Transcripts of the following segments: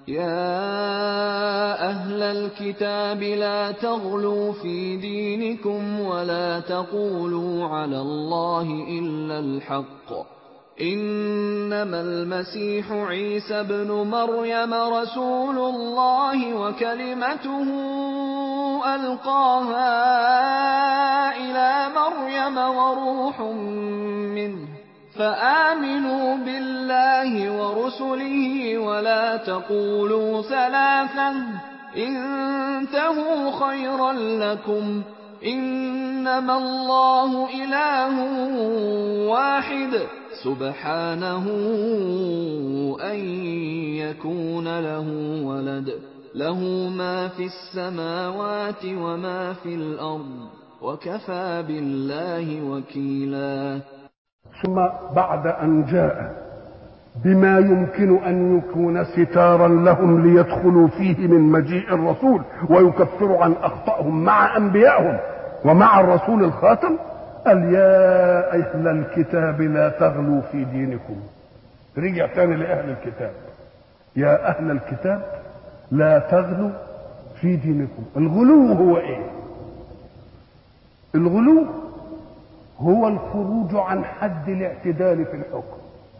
يَا أَهْلَ الْكِتَابِ لَا تَغْلُوا فِي دِينِكُمْ وَلَا تَقُولُوا عَلَى اللَّهِ إِلَّا الْحَقَّ ۚ إِنَّمَا الْمَسِيحُ عِيسَى ابْنُ مَرْيَمَ رَسُولُ اللَّهِ وَكَلِمَتُهُ أَلْقَاهَا إِلَىٰ مَرْيَمَ وَرُوحٌ مِّنْهُ ۖ فَآمِنُوا بِاللَّهِ وَرُسُلِهِ وَلَا تَقُولُوا ثَلَاثَةٌ ۚ انتَهُوا خَيْرًا لَّكُمْ ۚ إِنَّمَا اللَّهُ إِلَٰهٌ وَاحِدٌ ۖ سُبْحَانَهُ أَن يَكُونَ لَهُ وَلَدٌ ۘ لَّهُ مَا فِي السَّمَاوَاتِ وَمَا فِي الْأَرْضِ ۚ وَكَفَىٰ بِاللَّهِ وَكِيلًا. ثم بعد أن جاء بما يمكن أن يكون ستارا لهم ليدخلوا فيه من مجيء الرسول ويكفروا عن أخطائهم مع أنبيائهم ومع الرسول الخاتم، قال يا أهل الكتاب لا تغلوا في دينكم. رجع تاني لأهل الكتاب، يا أهل الكتاب لا تغلوا في دينكم. الغلو هو إيه؟ الغلو هو الخروج عن حد الاعتدال في الحكم.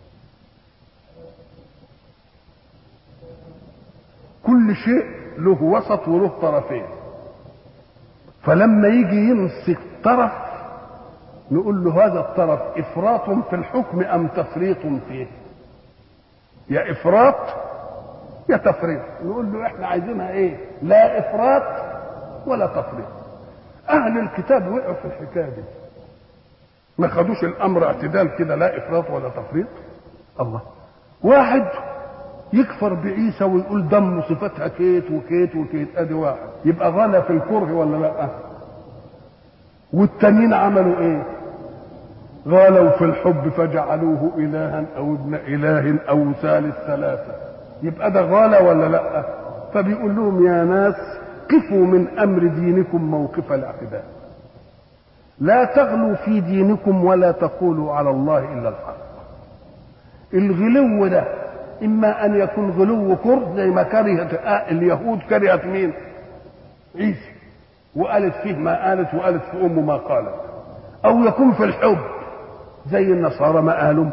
كل شيء له وسط وله طرفين، فلما يجي يمسك طرف نقول له هذا الطرف افراط في الحكم ام تفريط فيه؟ يا افراط يا تفريط. نقول له احنا عايزينها ايه؟ لا افراط ولا تفريط. اهل الكتاب وقعوا في الحكايه دي، ما خدوش الامر اعتدال كده، لا افراط ولا تفريط. الله، واحد يكفر بعيسى ويقول دم صفتها كيت وكيت وكيت، ادي واحد يبقى غلا في الكره ولا لا؟ والتانيين عملوا ايه؟ غالوا في الحب فجعلوه الها او ابن اله او ثالث ثلاثه، يبقى ده غالى ولا لا؟ فبيقول لهم يا ناس قفوا من امر دينكم موقف الاعتدال، لا تغلوا في دينكم ولا تقولوا على الله الا الحق. الغلو ده اما ان يكون غلو كره زي ما كرهت اليهود، كرهت مين؟ عيسى، وقالت فيه ما قالت وقالت في امه ما قالت، او يكون في الحب زي النصارى ما قالوا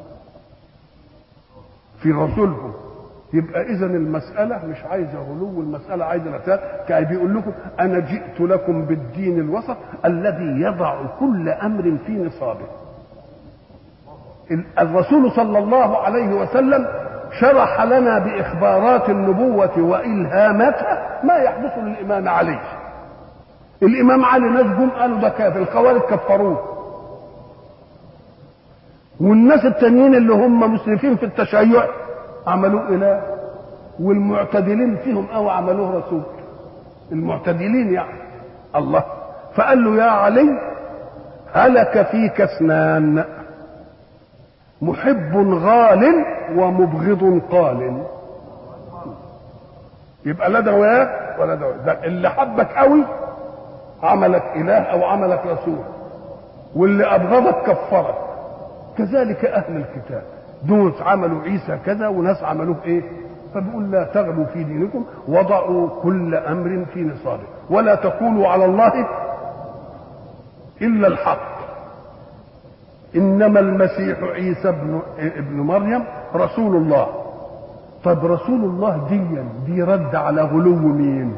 في رسولهم. يبقى اذا المساله مش عايزه غلو، المساله عايزه اعتدال. كان بيقول لكم انا جئت لكم بالدين الوسط الذي يضع كل امر في نصابه. الرسول صلى الله عليه وسلم شرح لنا باخبارات النبوه والهاماتها ما يحدث للامام علي. الامام علي ناس جم قالوا ده كافر، الخوارج كفروه، والناس التانيين اللي هم مسرفين في التشيع عملوه اله، والمعتدلين فيهم او عملوه رسول. المعتدلين يعني الله، فقال له يا علي هلك فيك اثنان، محب غال ومبغض قال. يبقى لا ده ولا ده اللي حبك قوي عملك اله او عملك رسول، واللي ابغضك كفرك. كذلك اهل الكتاب دول عملوا عيسى كذا وناس عملوه ايه؟ فبيقول لا تغلوا في دينكم وضعوا كل امر في نصابه ولا تقولوا على الله الا الحق، انما المسيح عيسى ابن مريم رسول الله. طب رسول الله دي رد على غلو مين؟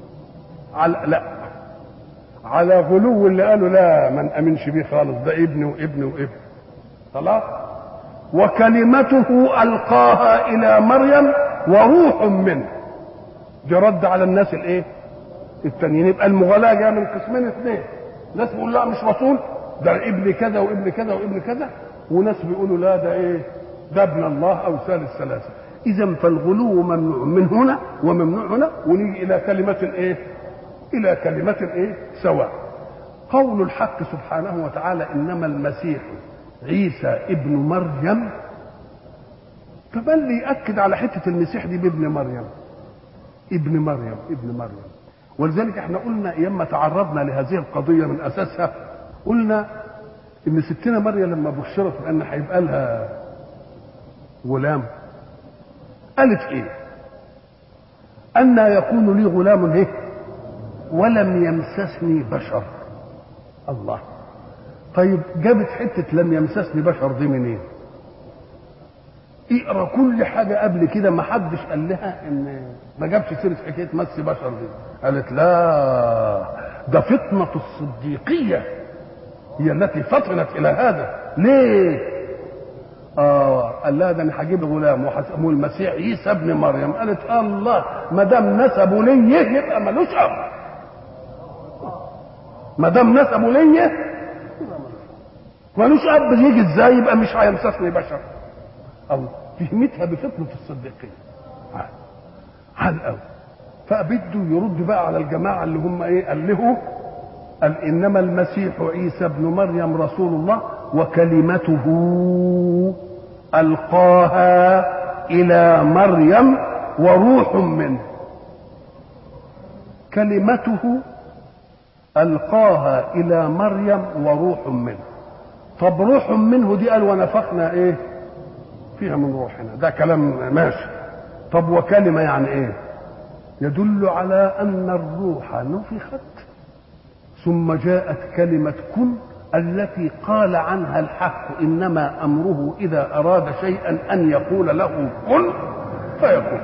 على غلو اللي قالوا لا ما نامنش بيه خالص، ده ابن وابن وابن خلاص. وكلمته القاها الى مريم وروح منه، دي رد على الناس الايه التانيين. يبقى المغالاه جايه من قسمين اثنين، ناس بيقولوا لا مش رسول، ده ابن كذا وابن كذا وابن كذا، وناس بيقولوا لا ده ايه؟ ده ابن الله او ثالث ثلاثه. اذا فالغلو ممنوع من هنا وممنوع هنا. ونيجي الى كلمه ايه؟ الى كلمه ايه؟ سواء. قول الحق سبحانه وتعالى انما المسيح عيسى ابن مريم، فبل لي يأكد على حتة المسيح دي بابن مريم، ابن مريم ابن مريم. ولذلك احنا قلنا ايام ما تعرضنا لهذه القضية من اساسها، قلنا ان ستنا مريم لما بشرت بان هيبقى لها غلام قالت ايه؟ أن يكون لي غلام إيه؟ ولم يمسسني بشر. الله. طيب جابت حتة لم يمسسني بشر دي منين؟ اقرا كل حاجة قبل كده ما حدش قال لها ان ما جابش سيرة حكاية مس بشر دي. قالت لا، ده فطنة الصديقية هي التي فطنت إلى هذا. ليه؟ قال لها ده انا هجيب غلام وهسموه المسيح عيسى ابن مريم. قالت الله، ما دام نسبه ليه يبقى ملوش اب. ما دام نسبه ليه ملوش اب، يجي ازاي يبقى مش هيمسسني بشر؟ الله، فهمتها بفطنة الصديقية عال قوي. فبده يرد بقى على الجماعة اللي هم ايه؟ قال انما المسيح عيسى ابن مريم رسول الله وكلمته القاها الى مريم وروح منه. كلمته القاها الى مريم وروح منه. طب روح منه دي قال ونفخنا ايه فيها من روحنا، ده كلام ماشي. طب وكلمة يعني ايه؟ يدل على ان الروح نفخت ثم جاءت كلمة كن التي قال عنها الحق انما امره اذا اراد شيئا ان يقول له كن فيكون.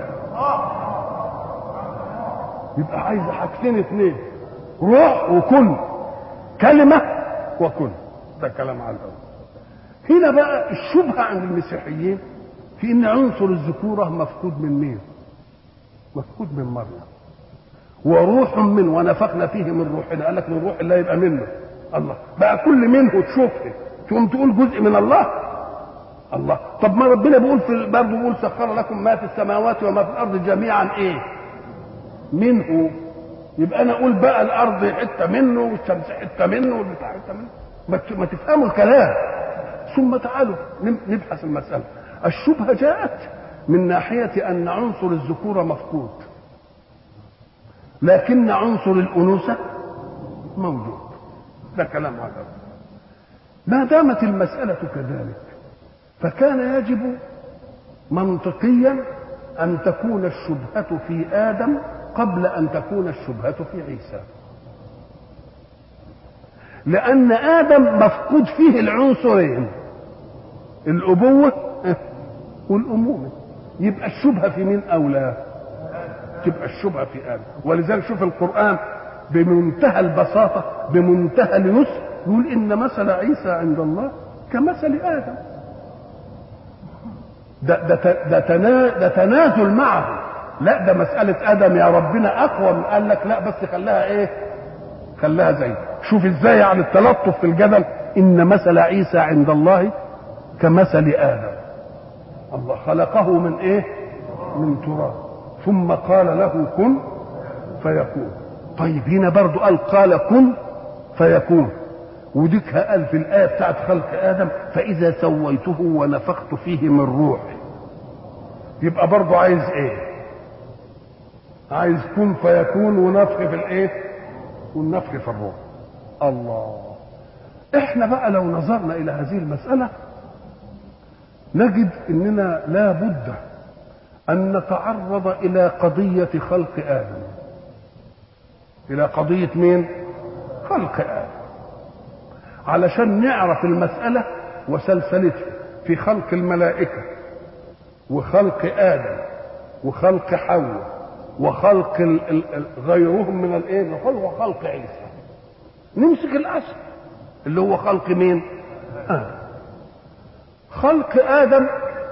يبقى عايز حاجتين اثنين، روح وكن، كلمة وكن. ده كلام على الأول. هنا بقى الشبهة عند المسيحيين في ان عنصر الذكورة مفقود من مين؟ مفقود من مريم. وروح منه ونفخنا فيه من روحنا. قال لك من روح الله يبقى منه. الله بقى كل منه تشوفه تقوم تقول جزء من الله. الله. طب ما ربنا بيقول في برضه بيقول سخر لكم ما في السماوات وما في الارض جميعا ايه؟ منه. يبقى انا اقول بقى الارض حته منه والشمس حته منه والبتاع حته منه. ما تفهموا الكلام. ثم تعالوا نبحث المساله. الشبهه جاءت من ناحيه ان عنصر الذكوره مفقود لكن عنصر الانوثه موجود. ده كلام هذا. ما دامت المساله كذلك فكان يجب منطقيا ان تكون الشبهه في ادم قبل ان تكون الشبهه في عيسى، لان ادم مفقود فيه العنصرين الابوه والامومه. يبقى الشبهه في مين اولى؟ تبقى الشبهه في ادم. ولذلك شوف القران بمنتهى البساطه بمنتهى اليسر يقول ان مثل عيسى عند الله كمثل ادم. ده تنازل معه. لا، ده مساله ادم يا ربنا اقوى من. قال لك لا بس خلاها ايه؟ خلاها زي. شوف ازاي يعني التلطف في الجدل. ان مثل عيسى عند الله كمثل ادم. الله خلقه من ايه؟ من تراب ثم قال له كن فيكون. طيب هنا برضو قال كن فيكون. وديك قال في الآية بتاعت خلق آدم فإذا سويته ونفخت فيه من روحي. يبقى برضو عايز ايه؟ عايز كن فيكون ونفخ في الايه؟ والنفخ في الروح. الله. احنا بقى لو نظرنا إلى هذه المسألة نجد اننا لا بد ان نتعرض الى قضية خلق آدم. الى قضية مين؟ خلق آدم، علشان نعرف المسألة وسلسلتها في خلق الملائكة وخلق آدم وخلق حواء وخلق غيرهم من الايه وخلق عيسى. نمسك الأصل اللي هو خلق مين؟ خلق آدم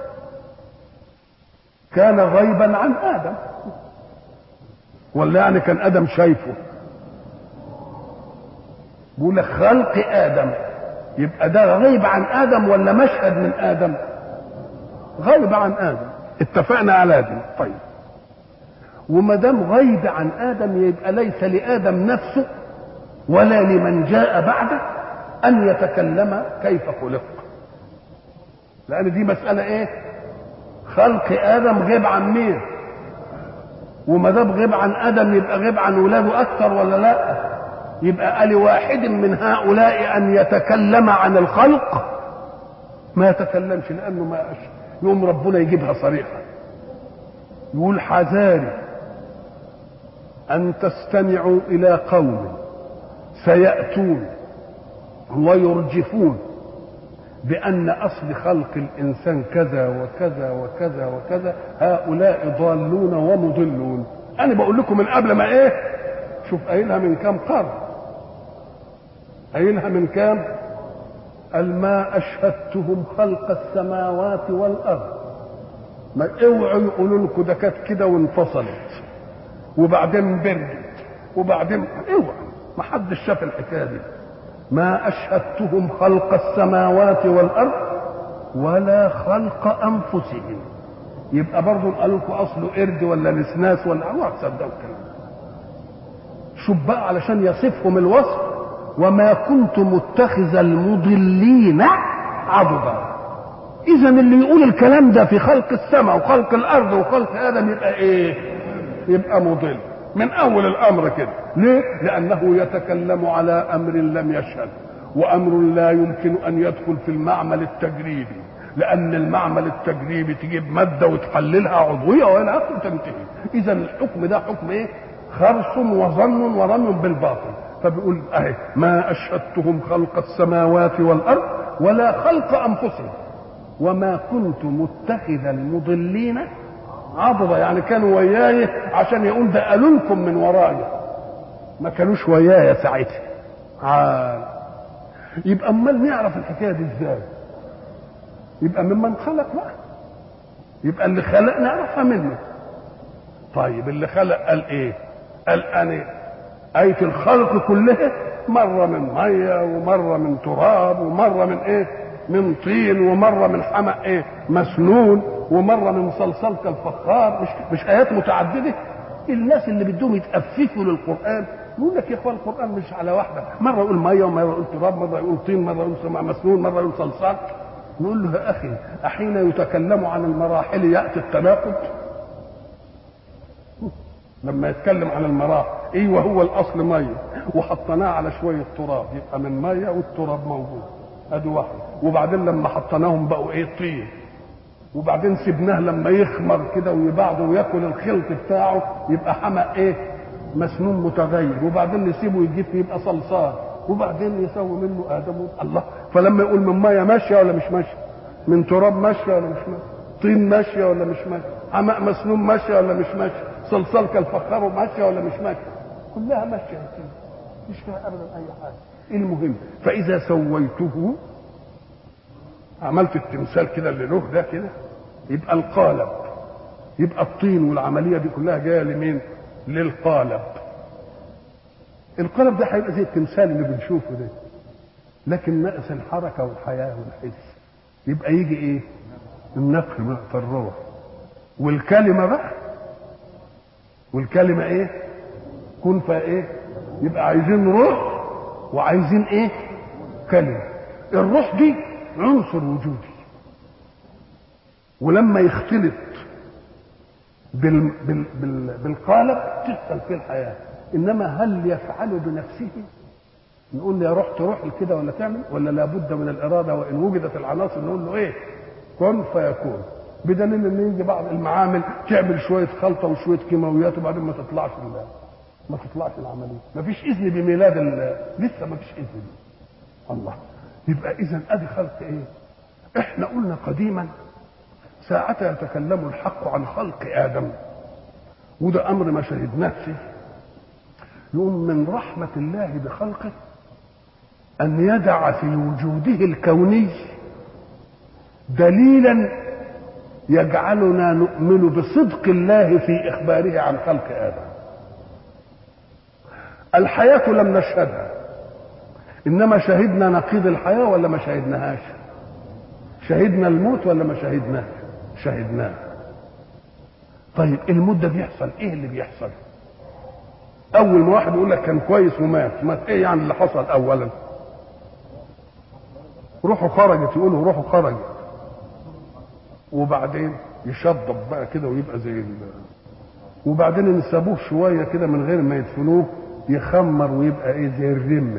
كان غيبا عن آدم، ولا يعني كان آدم شايفه؟ بيقول لك خلق آدم، يبقى ده غيب عن آدم ولا مشهد من آدم؟ غيب عن آدم. اتفقنا على دي. طيب وما دام غيب عن آدم يبقى ليس لآدم نفسه ولا لمن جاء بعده أن يتكلم كيف خلق، لأن دي مسألة إيه؟ خلق آدم غيب عن مين؟ وما دام غيب عن آدم يبقى غيب عن ولاده أكثر ولا لا؟ يبقى لواحد من هؤلاء أن يتكلم عن الخلق ما يتكلمش، لأنه ما يوم ربنا يجيبها صريحة يقول حذاري أن تستمعوا إلى قوم سيأتون ويرجفون بأن أصل خلق الإنسان كذا وكذا وكذا وكذا، هؤلاء ضالون ومضلون. أنا بقول لكم من قبل ما إيه، شوف قايلها من كام قرن، قايلها من كام؟ قال ما أشهدتهم خلق السماوات والأرض. ما اوعوا يقولوا لكم ده كانت كده وانفصلت وبعدين بردت وبعدين، اوعوا، ما حدش شاف الحكايه دي. ما أشهدتهم خلق السماوات والأرض ولا خلق أنفسهم. يبقى برضه قالوا لكم أصله قرد ولا نسناس ولا اوعوا تصدقوا الكلام. شوف بقى علشان يصفهم الوصف: وما كنت متخذ المضلين عضدا. إذا اللي يقول الكلام ده في خلق السماء وخلق الأرض وخلق آدم يبقى إيه؟ يبقى مضل من أول الأمر كده. ليه؟ لأنه يتكلم على أمر لم يشهد، وأمر لا يمكن أن يدخل في المعمل التجريبي، لأن المعمل التجريبي تجيب مادة وتحللها عضوية وإلى آخره تنتهي. إذا الحكم ده حكم إيه؟ خرص وظن ورمي بالباطل. فبيقول أهي ما أشهدتهم خلق السماوات والأرض ولا خلق أنفسهم وما كنت متخذ المضلين عضدا. يعني كانوا وياي عشان يقول ده قالوا لكم من ورايا، ما كانوش وياي ساعتها. يبقى امال نعرف الحكايه دي ازاي؟ يبقى ممن خلق بقى، يبقى اللي خلق نعرفها منه. طيب اللي خلق قال ايه؟ قال انا آية الخلق كلها مرة من مية ومرة من تراب ومرة من ايه؟ من طين ومرة من حمأ ايه؟ مسنون ومرة من صلصال كالفخار. مش آيات متعددة؟ الناس اللي بدهم يتأففوا للقرآن يقول لك يا اخوان القرآن مش على واحدة، مرة يقول مية ومرة يقول تراب، مرة يقول طين، مرة يقول سماء مسنون، مرة يقول صلصال. نقول له يا أخي أحين يتكلم عن المراحل يأتي التناقض؟ لما يتكلم عن المراحل ايوه هو الاصل ميه وحطيناه على شويه تراب يبقى من ميه والتراب موجود ادي واحد، وبعدين لما حطيناهم بقوا ايه؟ طين، وبعدين سيبناه لما يخمر كده ويبعده وياكل الخلط بتاعه يبقى حمأ ايه؟ مسنون متغير، وبعدين نسيبه يجيب يبقى صلصال، وبعدين يسوي منه ادم. الله، فلما يقول من ميه ماشيه ولا مش ماشيه؟ من تراب ماشيه ولا مش ماشيه؟ طين ماشيه ولا مش ماشيه؟ حمأ مسنون ماشيه ولا مش ماشيه؟ صلصال كالفخار ماشيه ولا مش ماشيه؟ كلها ماشيه كده، مش فيها ابدا اي حاجه. المهم فاذا سويته، عملت التمثال كده اللي له ده كده، يبقى القالب، يبقى الطين والعمليه دي كلها جايه لمين؟ للقالب. القالب ده هيبقى زي التمثال اللي بنشوفه ده، لكن ناقص الحركه والحياه والحس. يبقى يجي ايه؟ النفخ في الروح. والكلمه بقى، والكلمه ايه؟ كن فايه؟ يبقى عايزين روح وعايزين ايه؟ كلمه. الروح دي عنصر وجودي، ولما يختلط بالقالب تحصل فيه الحياه. انما هل يفعل بنفسه؟ نقول له يا روح تروح كده ولا تعمل، ولا لابد من الاراده؟ وان وجدت العناصر نقول له ايه؟ كن فيكون. بدليل ان يجي بعض المعامل تعمل شويه خلطه وشويه كيماويات وبعدين ما تطلعش العمليه، ما فيش اذن بميلاد لسه ما فيش اذن. الله، يبقى اذا ادي خلق ايه؟ احنا قلنا قديما ساعتها يتكلم الحق عن خلق ادم، وده امر ما شهدناه فيه. يقوم من رحمه الله بخلقه ان يدع في وجوده الكوني دليلا يجعلنا نؤمن بصدق الله في اخباره عن خلق ادم. الحياه لم نشهدها، انما شهدنا نقيض الحياه ولا ما شهدناهاش؟ شهدنا الموت ولا ما شهدناه؟ شهدناه. طيب الموت ده بيحصل ايه؟ اللي بيحصل اول ما واحد يقول لك كان كويس ومات ايه يعني اللي حصل؟ اولا روحه خرجت، يقولوا روحه خرجت، وبعدين يشطب بقى كده ويبقى زي وبعدين ان سابوه شويه كده من غير ما يدفنوه يخمر ويبقى ايه؟ زي الرمه.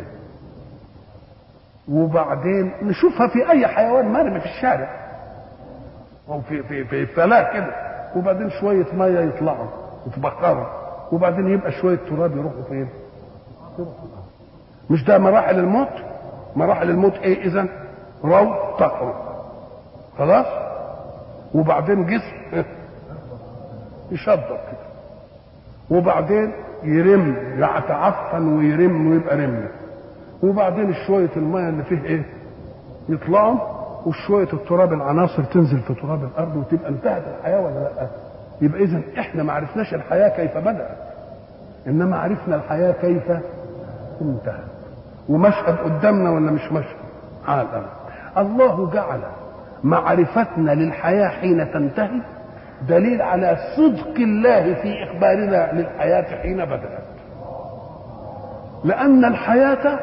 وبعدين نشوفها في اي حيوان مرمي في الشارع او في فلاة كده، وبعدين شويه ميه يطلعوا يتبخروا، وبعدين يبقى شويه تراب يروحوا فين؟ مش ده مراحل الموت؟ مراحل الموت ايه اذا؟ رو تخرج خلاص، وبعدين جسم يشضر كده، وبعدين يرم يتعفن ويرم ويبقى رمل، وبعدين شويه الميه اللي فيه ايه؟ يطلعوا، وشويه التراب العناصر تنزل في تراب الارض وتبقى انتهت الحياه ولا لا؟ يبقى اذا احنا ما عرفناش الحياه كيف بدات، انما عرفنا الحياه كيف انتهت. ومشهد قدامنا ولا مش مشهد؟ عالم. الله جعل معرفتنا للحياه حين تنتهي دليل على صدق الله في اخبارنا للحياه حين بدات. لان الحياه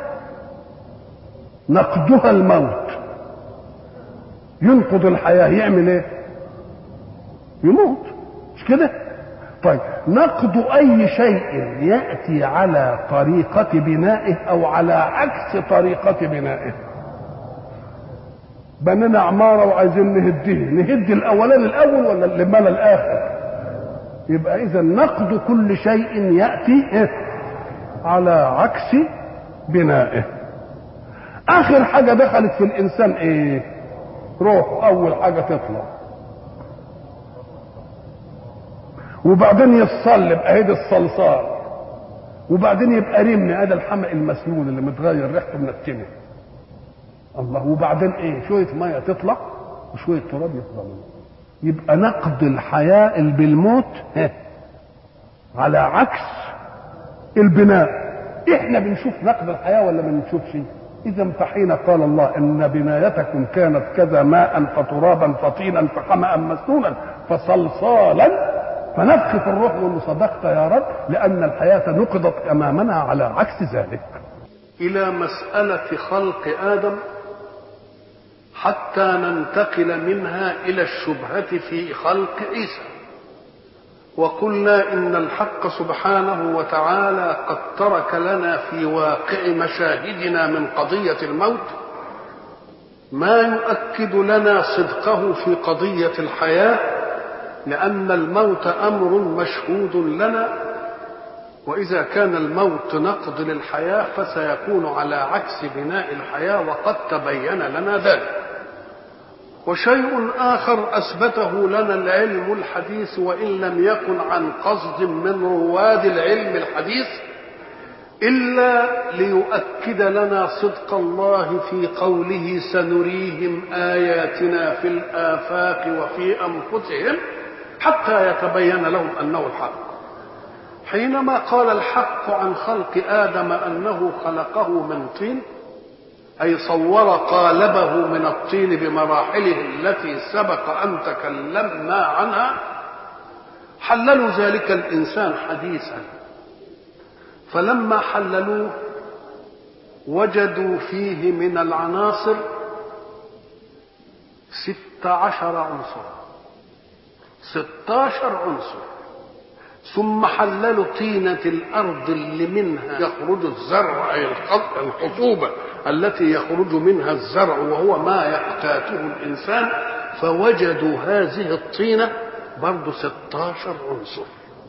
نقضها الموت، ينقض الحياه يعمل ايه؟ يموت، مش كده؟ طيب نقض اي شيء ياتي على طريقه بنائه او على عكس طريقه بنائه. بنينا عماره وعايزين نهد الاولاني الاول ولا اللي مال الاخر؟ يبقى اذا نقض كل شيء ياتي على عكس بنائه. اخر حاجه دخلت في الانسان ايه؟ روح، اول حاجه تطلع، وبعدين يتصلب اهيد الصلصال، وبعدين يبقى رمي ادي الحمق المسنون اللي متغير ريحته منتنه الله، وبعدين ايه؟ شويه ميه تطلع وشويه تراب يفضلوا. يبقى نقض الحياه بالموت على عكس البناء. احنا بنشوف نقض الحياه ولا ما بنشوفش؟ اذا فحين قال الله ان بنايتكم كانت كذا ماء فترابا فطينا فحمأ مسنونا فصلصالا فنفخ في الروح، وان صدقت يا رب، لان الحياه نقضت امامنا على عكس ذلك. الى مساله خلق ادم حتى ننتقل منها الى الشبهه في خلق عيسى. وقلنا ان الحق سبحانه وتعالى قد ترك لنا في واقع مشاهدنا من قضيه الموت ما يؤكد لنا صدقه في قضيه الحياه، لأن الموت أمر مشهود لنا، وإذا كان الموت نقض للحياة فسيكون على عكس بناء الحياة، وقد تبين لنا ذلك. وشيء آخر أثبته لنا العلم الحديث، وإن لم يكن عن قصد من رواد العلم الحديث، إلا ليؤكد لنا صدق الله في قوله سنريهم آياتنا في الآفاق وفي أنفسهم حتى يتبين لهم أنه الحق. حينما قال الحق عن خلق آدم أنه خلقه من طين، أي صور قالبه من الطين بمراحله التي سبق أن تكلمنا عنها، حللوا ذلك الإنسان حديثا، فلما حللوه وجدوا فيه من العناصر 16 عنصرا، 16 عنصر. ثم حللوا طينة الأرض اللي منها يخرج الزرع، أي الخصوبة التي يخرج منها الزرع وهو ما يقتاته الإنسان، فوجدوا هذه الطينة برضو 16 عنصر.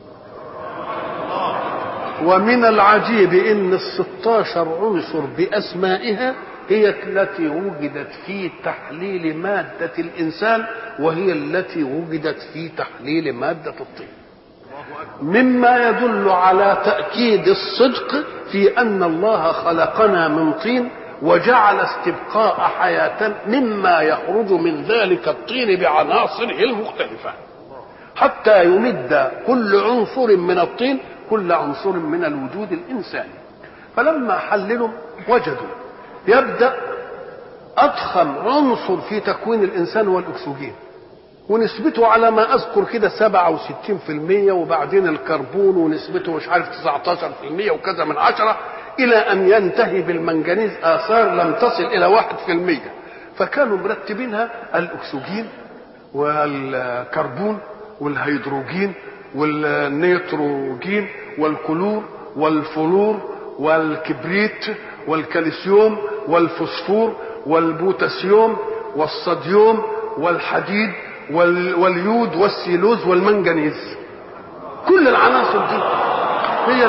ومن العجيب ان ال16 عنصر باسمائها هي التي وجدت في تحليل مادة الانسان، وهي التي وجدت في تحليل مادة الطين، مما يدل على تأكيد الصدق في ان الله خلقنا من طين وجعل استبقاء حياة مما يخرج من ذلك الطين بعناصره المختلفة، حتى يمد كل عنصر من الطين كل عنصر من الوجود الإنساني. فلما حللوا وجدوا يبدأ أضخم عنصر في تكوين الإنسان هو الأكسجين، ونسبته على ما أذكر كده 67%، وبعدين الكربون ونسبته مش عارف 19% وكذا من 10، إلى أن ينتهي بالمنجنيز آثار لم تصل إلى 1%. فكانوا مرتبينها الأكسجين والكربون والهيدروجين والنيتروجين والكلور والفلور والكبريت والكالسيوم والفوسفور والبوتاسيوم والصوديوم والحديد واليود والسيلوز والمنجنيز. كل العناصر دي هي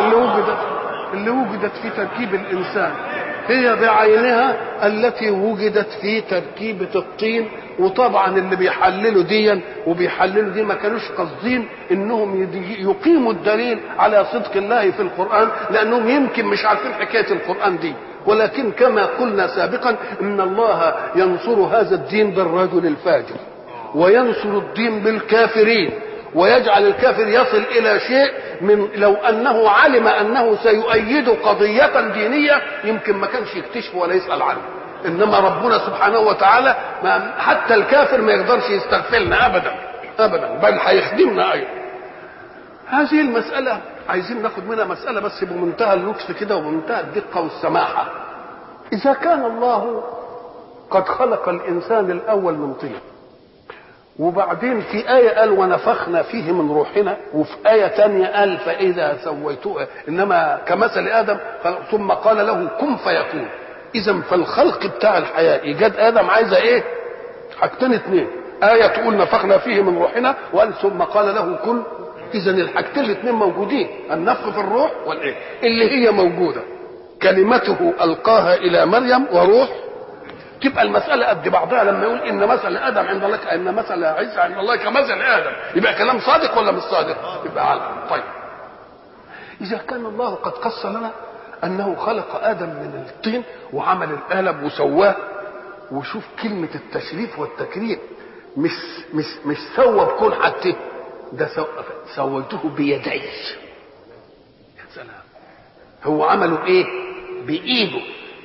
اللي وجدت في تركيب الإنسان، هي بعينها التي وجدت في تركيبة الطين. وطبعا اللي بيحللوا دي وبيحللوا دي ما كانوش قاصدين انهم يقيموا الدليل على صدق الله في القرآن، لانهم يمكن مش عارفين حكاية القرآن دي. ولكن كما قلنا سابقا ان الله ينصر هذا الدين بالرجل الفاجر، وينصر الدين بالكافرين، ويجعل الكافر يصل الى شيء من لو انه علم انه سيؤيد قضية دينية يمكن ما كانش يكتشف ولا يسأل عنه. انما ربنا سبحانه وتعالى حتى الكافر ما يقدرش يستغفلنا ابدا ابدا، بل هيخدمنا ايضا. هذه المسألة عايزين ناخد منها مسألة بس بمنتهى اللطف كده وبمنتهى الدقة والسماحة. اذا كان الله قد خلق الانسان الاول من طين، وبعدين في آية قال ونفخنا فيه من روحنا، وفي آية تانية قال فإذا سويته إنما كمثل آدم ثم قال له كن فيكون. إذا فالخلق بتاع الحياة إيجاد آدم عايزة إيه؟ حاجتين اتنين، آية تقول نفخنا فيه من روحنا، وقال ثم قال له كن. إذا الحاجتين الاتنين موجودين، النفخ في الروح والإيه اللي هي موجودة، كلمته ألقاها إلى مريم وروح. تبقى المسألة قد بعضها لما يقول إن مثل آدم عند الله كأن مثل عيسى عند الله كمثل آدم، يبقى كلام صادق ولا مش صادق؟ يبقى عالم. طيب إذا كان الله قد قص لنا أنه خلق آدم من الطين وعمل القالب وسواه، وشوف كلمة التشريف والتكريم، مش سوى بكون حتى ده سويته بيدي. يا سلام، هو عمله إيه؟ بإيده.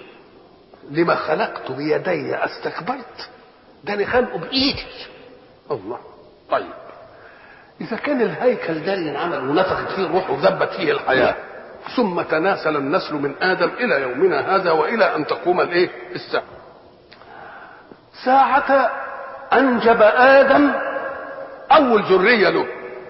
لما خلقت بيدي استكبرت؟ ده انا خلقه بايدي. الله. طيب اذا كان الهيكل ده اللي انعمل ونفخت فيه الروح وذبت فيه الحياه، ثم تناسل النسل من ادم الى يومنا هذا والى ان تقوم الايه؟ الساعه. ساعة انجب ادم اول ذريه له،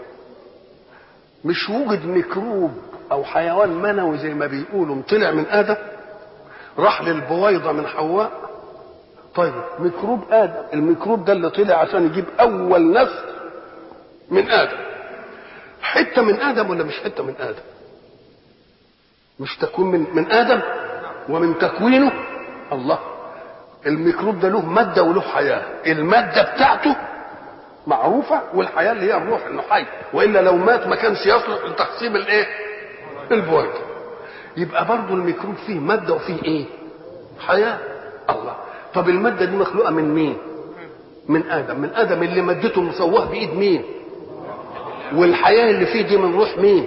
مش وجد ميكروب او حيوان منوي زي ما بيقولوا طلع من ادم راح للبويضة من حواء. طيب ميكروب آدم، الميكروب ده اللي طلع عشان يجيب أول نسل من آدم، حتة من آدم ولا مش حتة من آدم؟ مش تكون من آدم ومن تكوينه. الله. الميكروب ده له مادة وله حياة، المادة بتاعته معروفة والحياة اللي هي الروح انه حي، وإلا لو مات ما كانش يصلح لتقسيم الايه؟ البويضة. يبقى برضه الميكروب فيه مادة وفيه ايه؟ حياة. الله. طب المادة دي مخلوقة من مين؟ من آدم. من آدم اللي مادته مسواه بإيد مين؟ والحياة اللي فيه دي من روح مين؟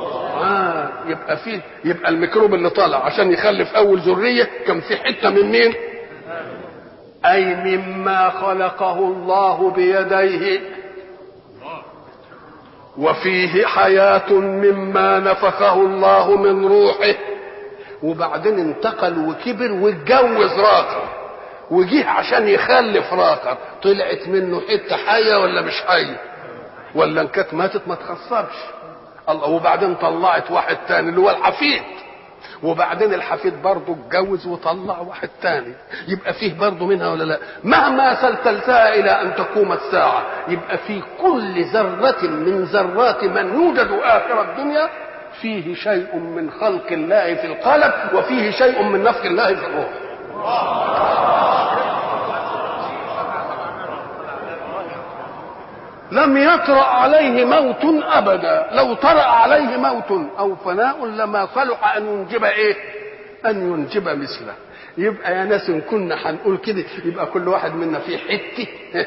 يبقى الميكروب اللي طالع عشان يخلف أول ذرية كان في حتة من مين؟ أي مما خلقه الله بيديه، وفيه حياة مما نفخه الله من روحه. وبعدين انتقل وكبر واتجوز راقر وجيه عشان يخلف راقر، طلعت منه حته حيه ولا مش حيه؟ ولا ان كانت ماتت ما تخسرش. الله. وبعدين طلعت واحد تاني اللي هو الحفيد، وبعدين الحفيد برضه اتجوز وطلع واحد تاني، يبقى فيه برضه منها ولا لا؟ مهما سلسلتها الى ان تقوم الساعه يبقى في كل ذره من ذرات من يوجد اخر الدنيا فيه شيء من خلق الله في القالب، وفيه شيء من نفخ الله في الروح. لم يطرأ عليه موت ابدا، لو طرأ عليه موت او فناء لما صلح ان ينجب ايه؟ ان ينجب مثله. يبقى يا ناس ان كنا هنقول كده يبقى كل واحد منا فيه حته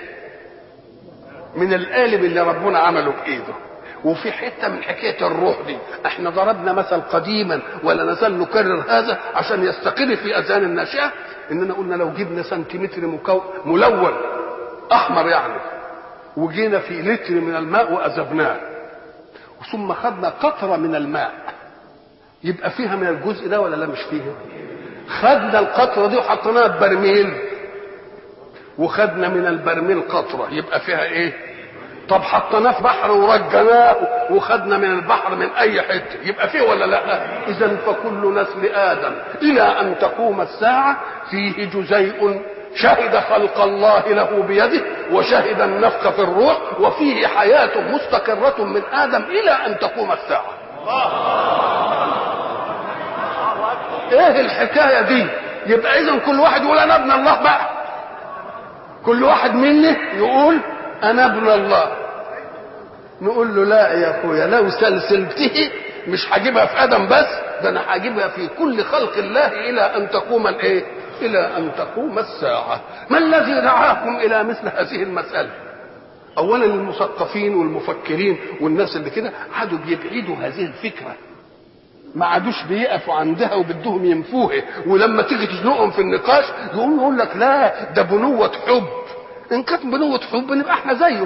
من القالب اللي ربنا عمله بايده، وفي حته من حكايه الروح دي. احنا ضربنا مثل قديما ولا نزال نكرر هذا عشان يستقر في اذهان الناشئه، اننا قلنا لو جبنا سنتيمتر ملون احمر يعني، وجينا في لتر من الماء واذبناه، ثم خدنا قطره من الماء، يبقى فيها من الجزء ده ولا لا مش فيها؟ خدنا القطره دي وحطيناها ببرميل، وخدنا من البرميل قطره، يبقى فيها ايه؟ طب حطيناه في بحر ورجناه وخدنا من البحر من اي حته، يبقى فيه ولا لا؟ اذا فكل نسل ادم الى ان تقوم الساعه فيه جزيء شهد خلق الله له بيده، وشهد النفخ في الروح، وفيه حياه مستقره من ادم الى ان تقوم الساعه. ايه الحكايه دي؟ يبقى اذا كل واحد يقول انا ابن الله بقى، كل واحد مني يقول انا ابن الله. نقول له لا يا اخويا، لو سلسلته مش هجيبها في ادم بس، ده انا هجيبها في كل خلق الله الى ان تقوم الايه؟ الى ان تقوم الساعه. ما الذي دعاكم الى مثل هذه المساله؟ اولا المثقفين والمفكرين والناس اللي كده قعدوا بيبعدوا هذه الفكره، ما عادوش بيقفوا عندها وبدهم ينفوها، ولما تيجي تزنقهم في النقاش يقول لك لا ده بنوة حب. ان كانت بنوة حب نبقى احنا زيه،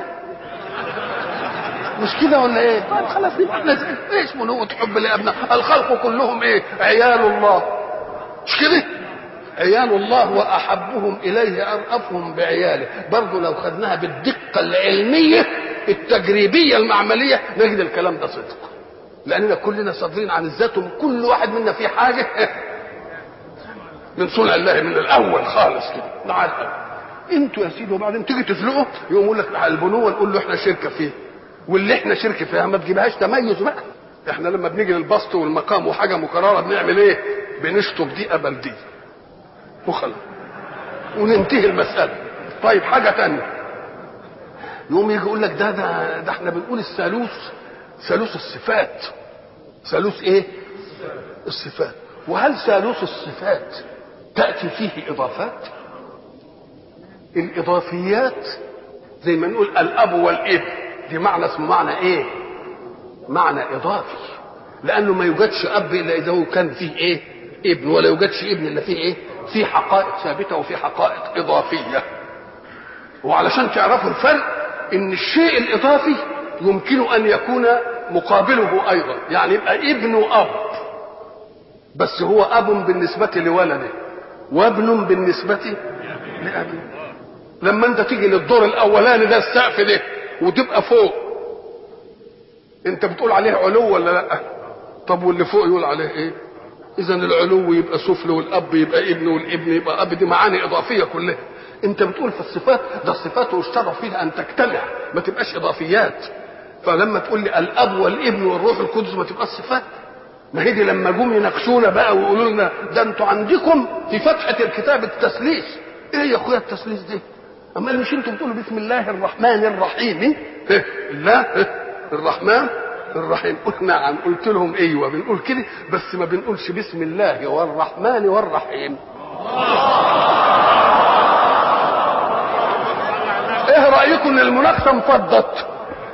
مش كده ولا ايه؟ طيب خلاص نبقى احنا زيه. ايش بنوة حب لابناء الخلق كلهم ايه؟ عيال الله، مش كده؟ عيال الله واحبهم اليه ارأفهم بعياله. برضه لو خدناها بالدقه العلميه التجريبيه المعمليه نجد الكلام ده صدق، لاننا كلنا صادرين عن الذات، وكل واحد منا في حاجه من صنع الله من الاول خالص كده. تعال انتوا يا سيدي، وبعدين تيجي تسلقه يقوم يقول لك البنوه، نقول له احنا شركه فيه، واللي احنا شركه فيها ما تجيبهاش تميز بقى. احنا لما بنيجي للبسط والمقام وحاجه مكرره بنعمل ايه؟ بنشطب دي قبل دي وخلاص وننتهي المساله. طيب حاجه ثانيه، يقوم يجي يقول لك ده احنا بنقول ثالوث الصفات. ثالوث ايه؟ الصفات. وهل ثالوث الصفات تأتي فيه إضافات؟ الإضافيات زي ما نقول الأب والابن، دي معنى اسمه معنى ايه؟ معنى إضافي، لأنه ما يوجدش أب إلا إذا هو كان فيه ايه؟ ابن، ولا يوجدش ابن إلا فيه ايه؟ فيه حقائق ثابتة وفيه حقائق إضافية. وعلشان تعرفوا الفرق، إن الشيء الإضافي يمكن أن يكون مقابله أيضا، يعني يبقى ابن أب، بس هو أب بالنسبة لولده وابن بالنسبة لأبيه. لما أنت تيجي للدور الأولاني ده، السقف ده، وتبقى فوق، أنت بتقول عليه علو ولا لأ؟ طب واللي فوق يقول عليه إيه؟ إذا العلو يبقى سفل، والأب يبقى ابن، والابن يبقى أب، دي معاني إضافية كلها. أنت بتقول في الصفات ده الصفات والشرف فيها أن تجتمع، ما تبقاش إضافيات. فلما تقول لي الأب والابن والروح القدس ما تبقاش صفات. ما هي دي لما جم يناقشونا بقى ويقولوا لنا ده انتوا عندكم في فتحة الكتاب التثليث. ايه يا اخويا التثليث دي؟ اما مش انتوا بتقولوا بسم الله الرحمن الرحيم؟ الله الرحمن الرحيم. قلت نعم. قلت لهم ايوه بنقول كده، بس ما بنقولش بسم الله والرحمن والرحيم. ايه رايكم ان المناقشه انفضت؟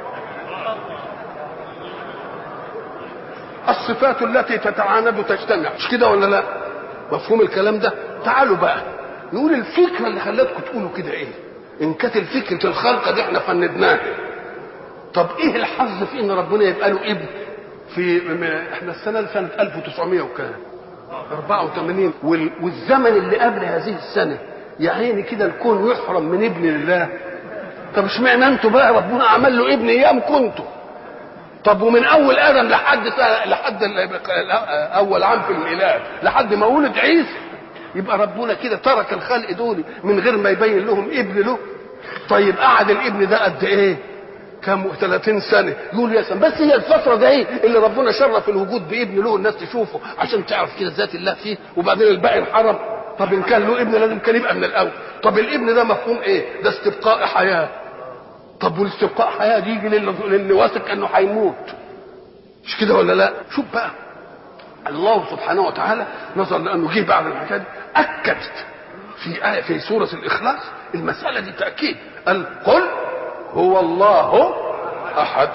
الصفات التي تتعاند تجتمع، مش كده ولا لا؟ مفهوم الكلام ده؟ تعالوا بقى نقول الفكره اللي خلتكم تقولوا كده ايه. ان كانت الفكره الخلقه دي احنا فندناها، طب ايه الحظ في ان ربنا يبقى له ابن؟ في احنا السنه 1900 وكام 84، والزمن اللي قبل هذه السنه يا عيني كده الكون يحرم من ابن لله. طب اشمعنى انتوا بقى ربنا عمل له ابن ايام كنتوا؟ طب ومن اول ادم لحد اول عام في الميلاد لحد ما ولد عيسى، يبقى ربنا كده ترك الخلق دول من غير ما يبين لهم ابن له. طيب قعد الابن ده قد ايه؟ كم 30 سنه. يقول يا سلام، بس هي الفتره ده ايه اللي ربنا شرف الوجود بابن له الناس تشوفه عشان تعرف كده ذات الله فيه، وبعدين الباقي انحرم. طب ان كان له ابن لازم كان يبقى من الاول. طب الابن ده مفهوم ايه؟ ده استبقاء حياه. طب والاستبقاء حياه دي يجي للي واثق انه هيموت، مش كده ولا لا؟ شوف بقى الله سبحانه وتعالى نظر لانه جه بعد الحكايه دي اكد في سوره الاخلاص المساله دي تاكيد. قال قل هو الله احد،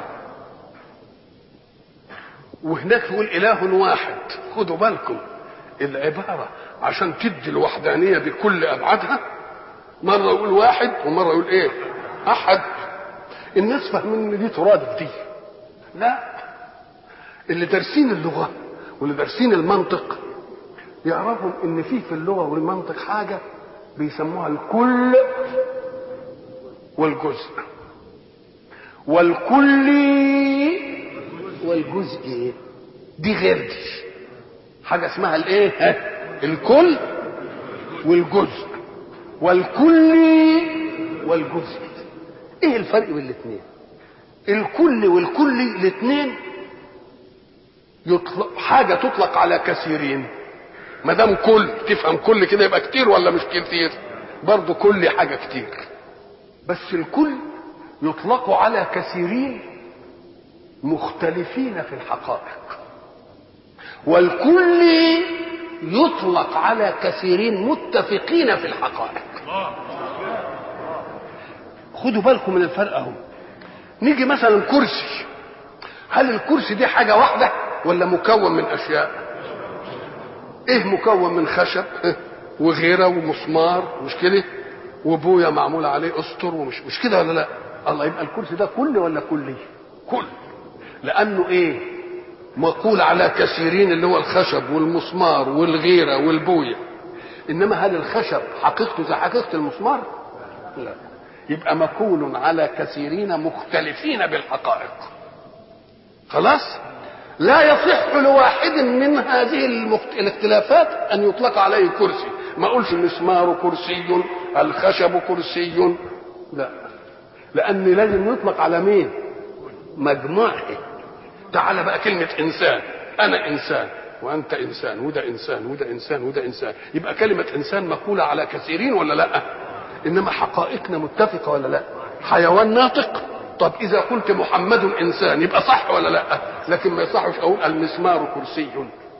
وهناك يقول اله واحد. خدوا بالكم العباره عشان تدي الوحدانيه بكل ابعادها، مره يقول واحد ومره يقول ايه؟ احد. الناس فاهمين ان دي ترادف دي، لا. اللي دارسين اللغه واللي دارسين المنطق يعرفوا ان في اللغه والمنطق حاجه بيسموها الكل والجزء، والكلي والجزء دي غير دي. حاجه اسمها الايه؟ الكل والجزء، والكلي والجزء. ايه الفرق بين الاثنين؟ الكل والكلي الاثنين حاجه تطلق على كثيرين، ما دام كل تفهم كل كده يبقى كتير ولا مش كتير؟ برضه كل حاجه كتير، بس الكل يطلق على كثيرين مختلفين في الحقائق، والكل يطلق على كثيرين متفقين في الحقائق. خدوا بالكم من الفرق اهو. نيجي مثلا كرسي، هل الكرسي دي حاجه واحده ولا مكون من اشياء؟ ايه مكون من خشب وغيره ومسمار، مش كده؟ وبويه معمول عليه اسطر، مش كده ولا لا؟ الله، يبقى الكرسي ده كل ولا كلي؟ كل، لانه ايه؟ مقول على كثيرين، اللي هو الخشب والمسمار والغيره والبويه. انما هل الخشب حقيقته زي حقيقه المسمار؟ لا. يبقى مكون على كثيرين مختلفين بالحقائق. خلاص؟ لا يصح لواحد من هذه الاختلافات ان يطلق عليه كرسي. ما اقولش المسمار كرسي، الخشب كرسي، لا، لان لازم يطلق على مين؟ مجموعه. تعال بقى كلمه انسان، انا انسان وانت انسان وده انسان وده انسان وده انسان، يبقى كلمه انسان مقوله على كثيرين ولا لا؟ انما حقائقنا متفقه ولا لا؟ حيوان ناطق، طب اذا قلت محمد انسان يبقى صح ولا لا؟ لكن ما يصحش اقول المسمار كرسي.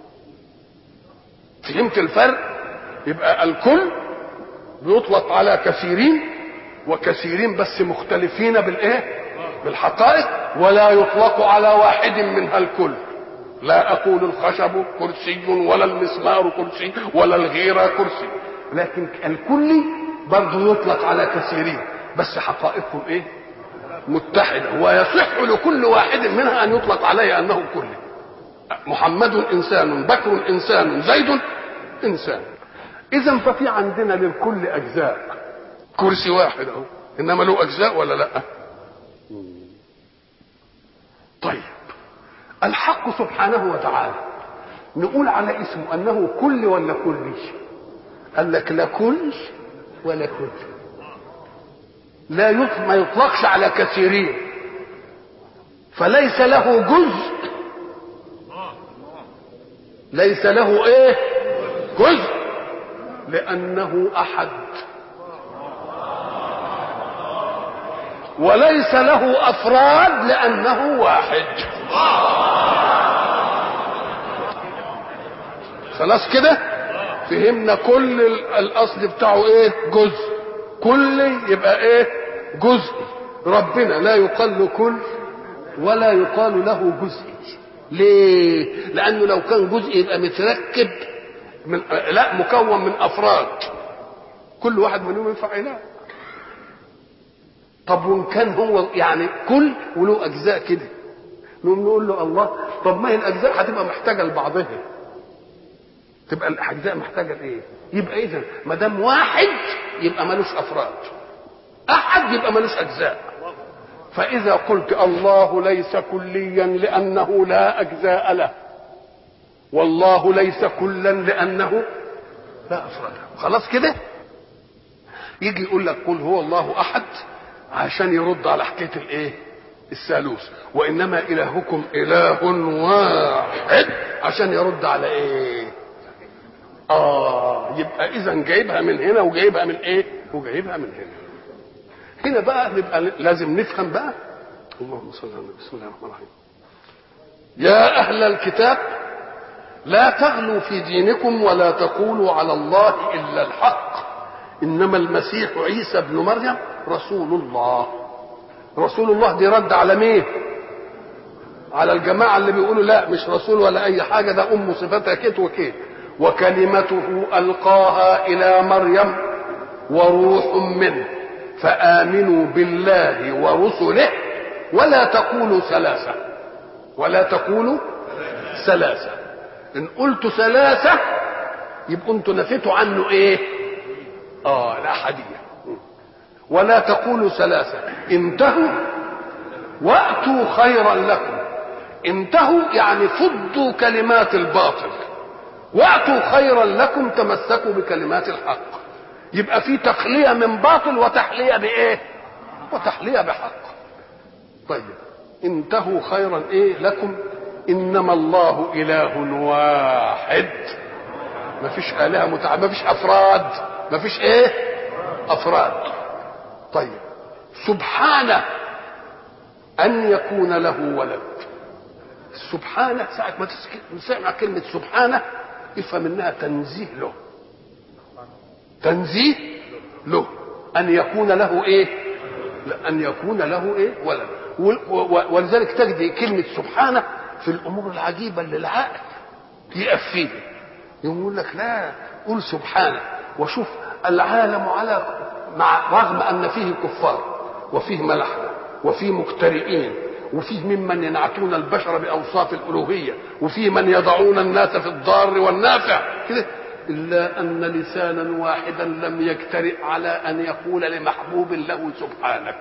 فهمت الفرق؟ يبقى الكل بيطلق على كثيرين، وكثيرين بس مختلفين بالايه؟ بالحقائق، ولا يطلق على واحد منها الكل. لا اقول الخشب كرسي ولا المسمار كرسي ولا الغيره كرسي، لكن الكل برضه يطلق على كثيرين بس حقائقهم ايه؟ متحده، ويصح لكل واحد منها ان يطلق عليه انه كل. محمد انسان، بكر انسان، زيد انسان. اذا ففي عندنا للكل اجزاء، كرسي واحد اهو انما له اجزاء ولا لا؟ طيب الحق سبحانه وتعالى نقول على اسمه انه كل ولا كلي؟ قال لك لا كل ولا كل، ما يطلقش على كثيرين، فليس له جزء، ليس له ايه؟ جزء، لانه احد. وليس له افراد لانه واحد. خلاص كده فهمنا كل الاصل بتاعه ايه؟ جزء. كل يبقى ايه؟ جزء. ربنا لا يقال له كل ولا يقال له جزء. ليه؟ لانه لو كان جزء يبقى متركب من، لا، مكون من افراد كل واحد منهم ينفع اله. طب وان كان هو يعني كل وله اجزاء كده، نقول له الله، طب ما هي الاجزاء هتبقى محتاجه لبعضها، تبقى الاجزاء محتاجه لايه؟ يبقى اذا ما دام واحد يبقى ملوش افراد، احد يبقى ملوش اجزاء. فاذا قلت الله ليس كليا لانه لا اجزاء له، والله ليس كلا لانه لا افراد له، خلاص كده. يجي يقول لك قل هو الله احد عشان يرد على حكايه الايه؟ الثالوث. وانما الهكم اله واحد عشان يرد على ايه؟ يبقى اذا جايبها من هنا وجايبها من ايه؟ وجايبها من هنا. هنا بقى نبقى لازم نفهم بقى. اللهم صل على النبي. بسم الله الرحمن الرحيم. يا اهل الكتاب لا تغلوا في دينكم ولا تقولوا على الله الا الحق، انما المسيح عيسى ابن مريم رسول الله. رسول الله دي رد على مين؟ على الجماعه اللي بيقولوا لا مش رسول ولا اي حاجه، ده ام صفتها كيت وكيت. وكلمته القاها الى مريم وروح منه فامنوا بالله ورسله ولا تقولوا ثلاثه، ولا تقولوا ثلاثه. ان قلت ثلاثه يبقوا انتوا نفيتوا عنه ايه؟ الاحاديه. ولا تقولوا ثلاثه، انتهوا واتوا خيرا لكم. انتهوا يعني فضوا كلمات الباطل، واتوا خيرا لكم تمسكوا بكلمات الحق. يبقى في تخليه من باطل وتحليه بايه؟ وتحليه بحق. طيب انتهوا خيرا ايه لكم انما الله اله واحد، ما فيش آلهة ما فيش افراد، ما فيش ايه افراد. طيب سبحانه ان يكون له ولد. سبحانه ساعة ما تسمع كلمة سبحانه افهم انها تنزيه له، تنزيه له ان يكون له ايه، ان يكون له ايه ولد. ولذلك تجد كلمة سبحانه في الامور العجيبة اللي العقل يقف فيه، يقول لك لا قول سبحانه. وشوف العالم على رغم ان فيه كفار وفيه ملحدة وفيه مخترئين وفيه ممن ينعتون البشر باوصاف الالوهيه وفيه من يضعون الناس في الضار والنافع كده، الا ان لسانا واحدا لم يجترئ على ان يقول لمحبوب له سبحانك.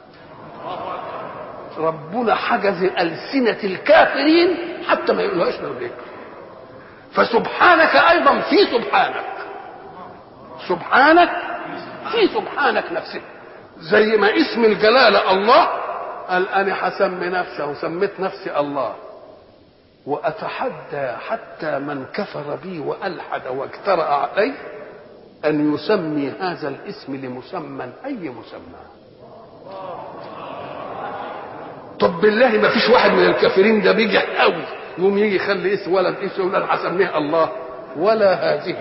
ربنا حجز السنه الكافرين حتى ما يقولوهاش لك. فسبحانك ايضا في سبحانك، سبحانك في سبحانك نفسه. زي ما اسم الجلاله الله قال انا هسمي نفسي وسميت نفسي الله، واتحدى حتى من كفر بي والحد واجترأ علي ان يسمي هذا الاسم لمسمى اي مسمى. طب بالله ما فيش واحد من الكافرين ده بيجي قوي يقوم يجي يخلي اسم ولد اسم يقول انا هسميه الله ولا هذه.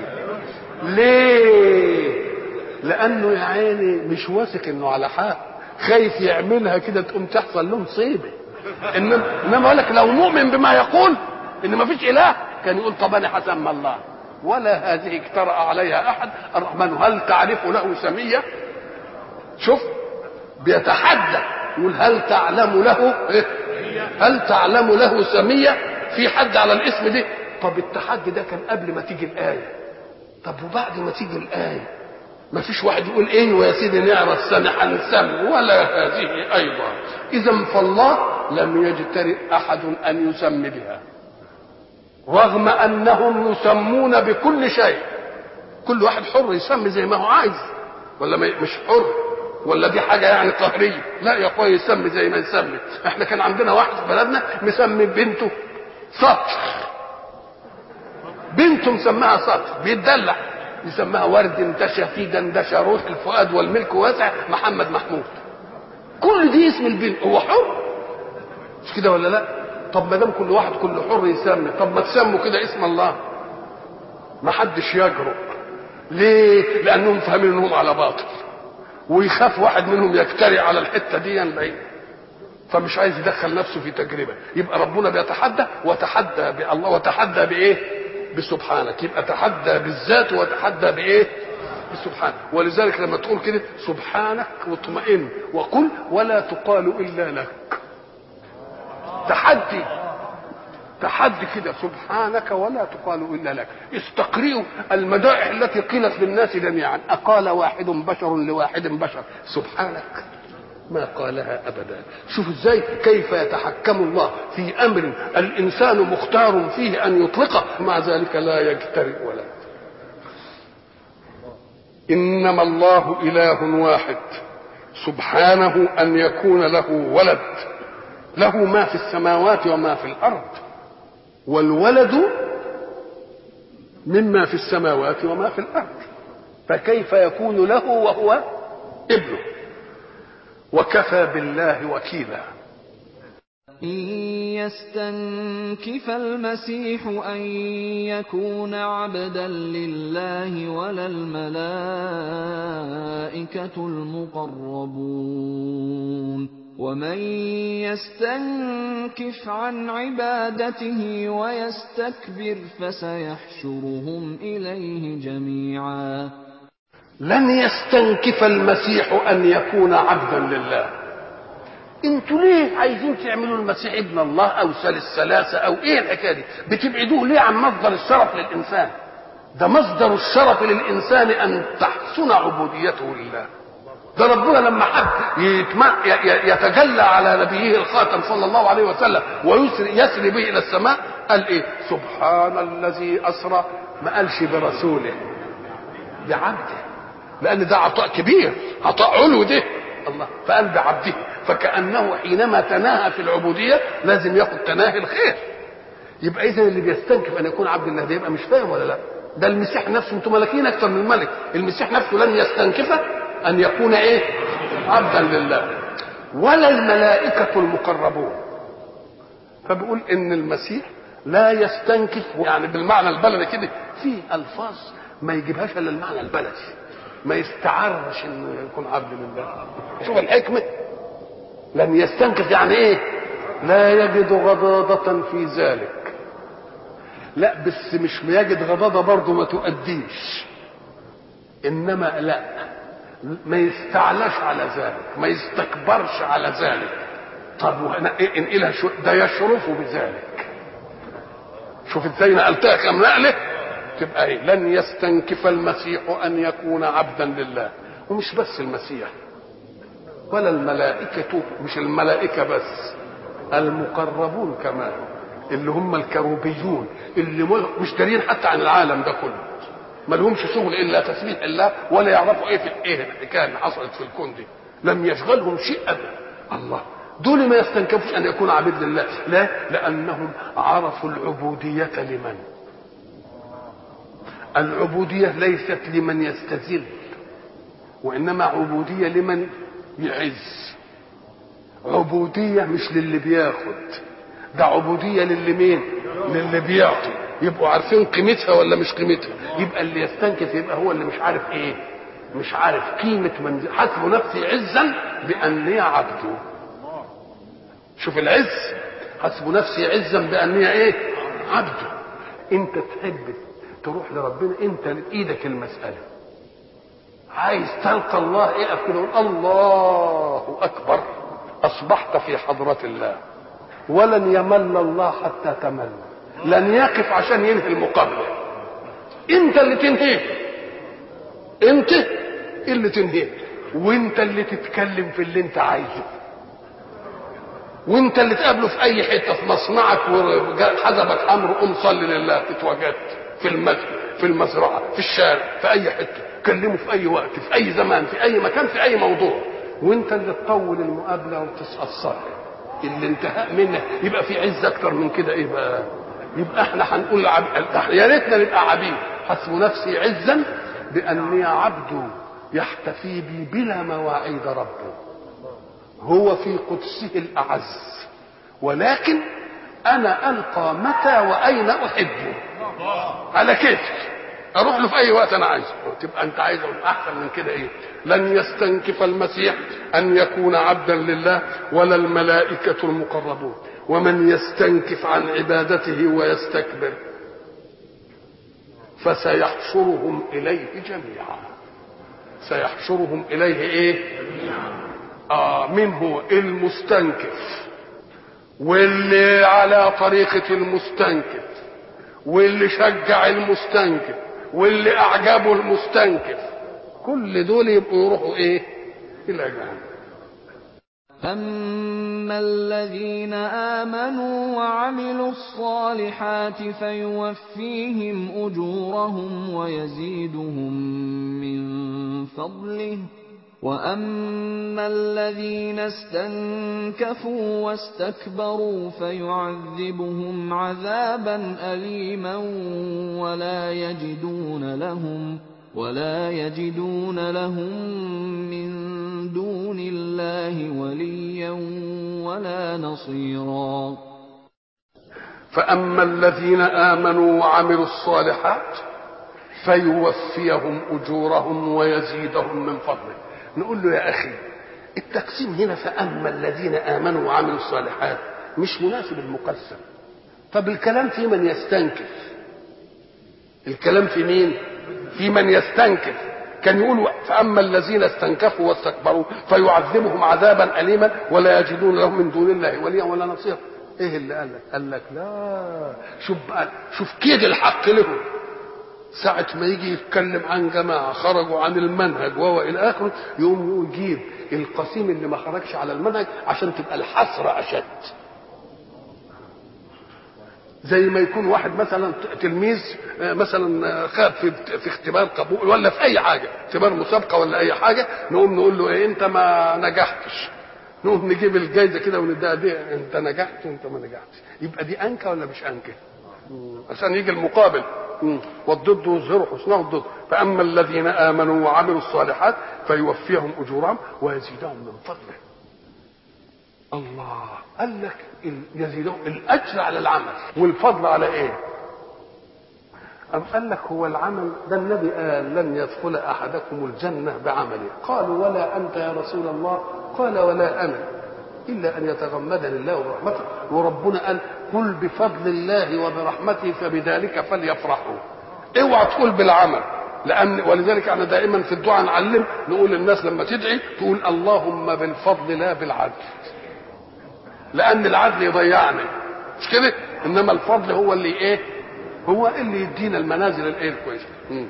ليه؟ لانه يا عيني مش واثق انه على حق، خايف يعملها كده تقوم تحصل له مصيبه. انما اقول لك لو مؤمن بما يقول ان ما فيش اله كان يقول طب انا هسمى الله ولا هذه اجترأ عليها احد الرحمن هل تعرف له سميه. شوف بيتحدى يقول هل تعلم له هل تعلم له سميه، في حد على الاسم ده. طب التحدي ده كان قبل ما تيجي الايه، طب وبعد ما تيجي الايه ما فيش واحد يقول ايه ويا سيدي نعرف سمح نسمي ولا هذه ايضا. اذا فالله لم يجترئ احد ان يسمي بها رغم انهم يسمون بكل شيء. كل واحد حر يسمي زي ما هو عايز ولا مش حر، ولا دي حاجه يعني قهريه؟ لا يا اخويا يسمي زي ما يسمي. احنا كان عندنا واحد في بلدنا مسمي بنته سطر، بنته مسماها سطر بيتدلع، يسماها ورد ده شفيدا ده شروح الفؤاد والملك واسع محمد محمود. كل دي اسم البنت، هو حر مش كده ولا لا؟ طب ما دام كل واحد كل حر يسمي، طب ما تسموا كده اسم الله. ما حدش يجرؤ. ليه؟ لانهم فاهمين انهم على باطل ويخاف واحد منهم يجترئ على الحته دي بعيد، فمش عايز يدخل نفسه في تجربه. يبقى ربنا بيتحدى وتحدى بالله وتحدى بايه؟ بسبحانك. يبقى تحدى بالذات وتحدى بايه؟ بسبحانك. ولذلك لما تقول كده سبحانك واطمئن وقل ولا تقال الا لك، تحدي كده سبحانك ولا تقال الا لك. استقرئوا المدائح التي قيلت للناس جميعا، اقال واحد بشر لواحد بشر سبحانك؟ ما قالها ابدا. شوف ازاي كيف يتحكم الله في امر الانسان مختار فيه ان يطلقه، مع ذلك لا يجترئ ولا. انما الله اله واحد سبحانه ان يكون له ولد، له ما في السماوات وما في الارض، والولد مما في السماوات وما في الارض، فكيف يكون له وهو ابنه؟ وكفى بالله وكيلا. إن يستنكف المسيح أن يكون عبدا لله ولا الملائكة المقربون ومن يستنكف عن عبادته ويستكبر فسيحشرهم إليه جميعا. لن يستنكف المسيح أن يكون عبدا لله. انتوا ليه عايزين تعملوا المسيح ابن الله او ثالث ثلاثه او ايه الحكايه دي؟ بتبعدوه ليه عن مصدر الشرف للانسان؟ ده مصدر الشرف للانسان ان تحسن عبوديته لله. ده ربنا لما حب يتجلى على نبيه الخاتم صلى الله عليه وسلم ويسري به الى السماء قال ايه؟ سبحان الذي اسرى، ما قالش برسوله، بعبده، لان ده عطاء كبير، عطاء علو ده الله، فقال بعبده. فكأنه حينما تناهى في العبودية لازم ياخد تناهي الخير، يبقى اذا اللي بيستنكف ان يكون عبد الله ده يبقى مش فاهم ولا لا؟ ده المسيح نفسه، انتم ملكين اكثر من الملك، المسيح نفسه لن يستنكف ان يكون ايه؟ عبدا لله، ولا الملائكه المقربون. فبيقول ان المسيح لا يستنكف، يعني بالمعنى البلدي كده، في الفاظ ما يجيبهاش الا المعنى البلدي، ما يستعرش انه يكون عبد لله. شوف الحكمه، لن يستنكف يعني ايه؟ لا يجد غضاضة في ذلك، لا بس مش يجد غضاضة برضه ما تؤديش، انما لا ما يستعلاش على ذلك، ما يستكبرش على ذلك. طب انقلها شو ده يشرف بذلك. شوف ازاي نقلتها كم نقله، تبقى ايه؟ لن يستنكف المسيح ان يكون عبدا لله. ومش بس المسيح ولا الملائكة، مش الملائكة بس، المقربون كمان، اللي هم الكروبيون، اللي مش دارين حتى عن العالم ده كله، ما لهمش شغل الا تسبيح الله، ولا يعرفوا ايه في ايه الحكايه اللي حصلت في الكون دي، لم يشغلهم شيء ابدا. الله دول ما يستنكفوش ان يكونوا عبيد لله، لا، لانهم عرفوا العبوديه لمن؟ العبوديه ليست لمن يستذل، وانما عبوديه لمن يعز. عبوديه مش للي بياخد، ده عبوديه للي مين؟ للي بيعطي. يبقوا عارفين قيمتها ولا مش قيمتها؟ يبقى اللي يستنكف يبقى هو اللي مش عارف ايه، مش عارف قيمه من حسب نفسي عزا باني عبده. شوف العز، حسب نفسي عزا باني ايه؟ عبده. انت تحب تروح لربنا، انت بايدك المساله، عايز تلقى الله، اقف كده وقول الله اكبر، اصبحت في حضره الله. ولن يمل الله حتى تمل، لن يقف عشان ينهي المقابله، انت اللي تنهيه، انت اللي تنهيه، وانت اللي تتكلم في اللي انت عايزه، وانت اللي تقابله في اي حته، في مصنعك وحزبك امر قوم صلي لله، تتواجدت في المسجد، في المزرعه، في الشارع، في اي حته، كلمه في اي وقت، في اي زمان، في اي مكان، في اي موضوع، وانت اللي تطول المقابله وتتاثر الانتهاء منه. يبقى في عز اكتر من كده ايه بقى؟ يبقى احنا هنقول يا ريتنا نبقى عبيد، حسب نفسي عزا باني عبد يحتفي بي بلا مواعيد ربه، هو في قدسه الاعز، ولكن انا القى متى واين احبه على كيفي، اروح له في اي وقت انا عايزه. تبقى انت عايز احسن من كده ايه؟ لن يستنكف المسيح ان يكون عبدا لله، ولا الملائكه المقربون. ومن يستنكف عن عبادته ويستكبر فسيحشرهم اليه جميعا. سيحشرهم اليه ايه؟ من هو المستنكف، واللي على طريقه المستنكف، واللي شجع المستنكف، واللي اعجبه المستنكف، كل دول يبقوا يروحوا ايه؟ الى جهنم. أما الذين آمنوا وعملوا الصالحات فيوفيهم أجورهم ويزيدهم من فضله، وأما الذين استنكفوا واستكبروا فيعذبهم عذابا أليما ولا يجدون لهم من دون الله وليا ولا نصيرا. فأما الذين آمنوا وعملوا الصالحات فيوفيهم أجورهم ويزيدهم من فضله. نقول له يا أخي التقسيم هنا فأما الذين آمنوا وعملوا الصالحات مش مناسب المقسم. طب الكلام في من يستنكف، الكلام في مين؟ في من يستنكف. كان يقول فأما الذين استنكفوا واستكبروا فيعذبهم عذابا أليما ولا يجدون لهم من دون الله وليا ولا نصيرا. ايه اللي قال لك؟ قال لك لا، شوف كيد الحق لهم. ساعة ما يجي يتكلم عن جماعة خرجوا عن المنهج وهو إلى آخره، يقوم يجيب القسيم اللي ما خرجش على المنهج عشان تبقى الحسرة أشد. زي ما يكون واحد مثلا تلميذ مثلا خاب في اختبار قبول ولا في أي حاجة، اختبار مسابقة ولا أي حاجة، نقوم نقول له إيه أنت ما نجحتش، نقوم نجيب الجايزة كده ونديها دي أنت نجحت وأنت ما نجحتش. يبقى دي أنكة ولا مش أنكة؟ عشان يجي المقابل. والضد يظهر حسنه الضد. فاما الذين امنوا وعملوا الصالحات فيوفيهم اجورهم ويزيدهم من فضله. الله قال لك يزيدهم الاجر على العمل والفضل على ايه؟ أم قال لك هو العمل ده النبي قال لن يدخل احدكم الجنه بعمله. قالوا ولا انت يا رسول الله؟ قال ولا انا الا ان يتغمدني الله برحمته. وربنا قال قل بفضل الله وبرحمته فبذلك فليفرحوا. اوعى تقول بالعمل، لان ولذلك احنا دائما في الدعاء نعلم نقول للناس لما تدعي تقول اللهم بالفضل لا بالعدل، لان العدل يضيعني مش كده، انما الفضل هو اللي ايه؟ هو اللي يدينا المنازل الايه الكويسه.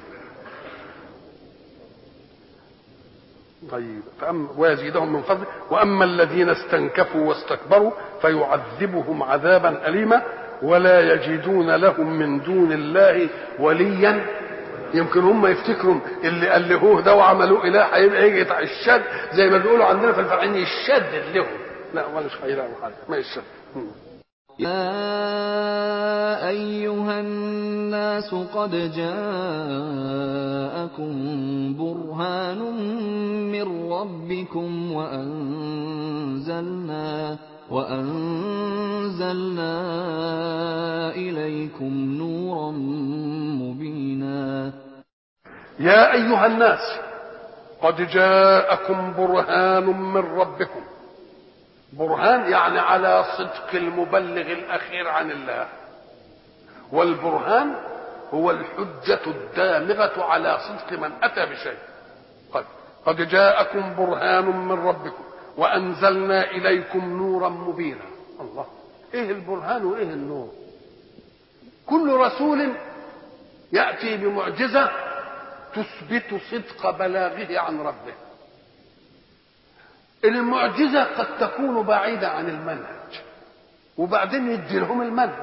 طيب ويزيدهم من فضله. واما الذين استنكفوا واستكبروا فيعذبهم عذابا اليما ولا يجدون لهم من دون الله وليا. يمكن هم يفتكروا اللي ألهوه ده وعملوه اله هيبقى يجي الشد زي ما بيقولوا عندنا في الفرعين يشدد لهم. لا مالش هيلاقوا حاجه ما يشدد. يا أيها الناس قد جاءكم برهان من ربكم وأنزلنا إليكم نورا مبينا. يا أيها الناس قد جاءكم برهان من ربكم. برهان يعني على صدق المبلغ الأخير عن الله، والبرهان هو الحجة الدامغة على صدق من أتى بشيء. قد جاءكم برهان من ربكم وأنزلنا إليكم نورا مبينا. الله، إيه البرهان وإيه النور؟ كل رسول يأتي بمعجزة تثبت صدق بلاغه عن ربه. المعجزة قد تكون بعيدة عن المنهج وبعدين يدي لهم المنهج.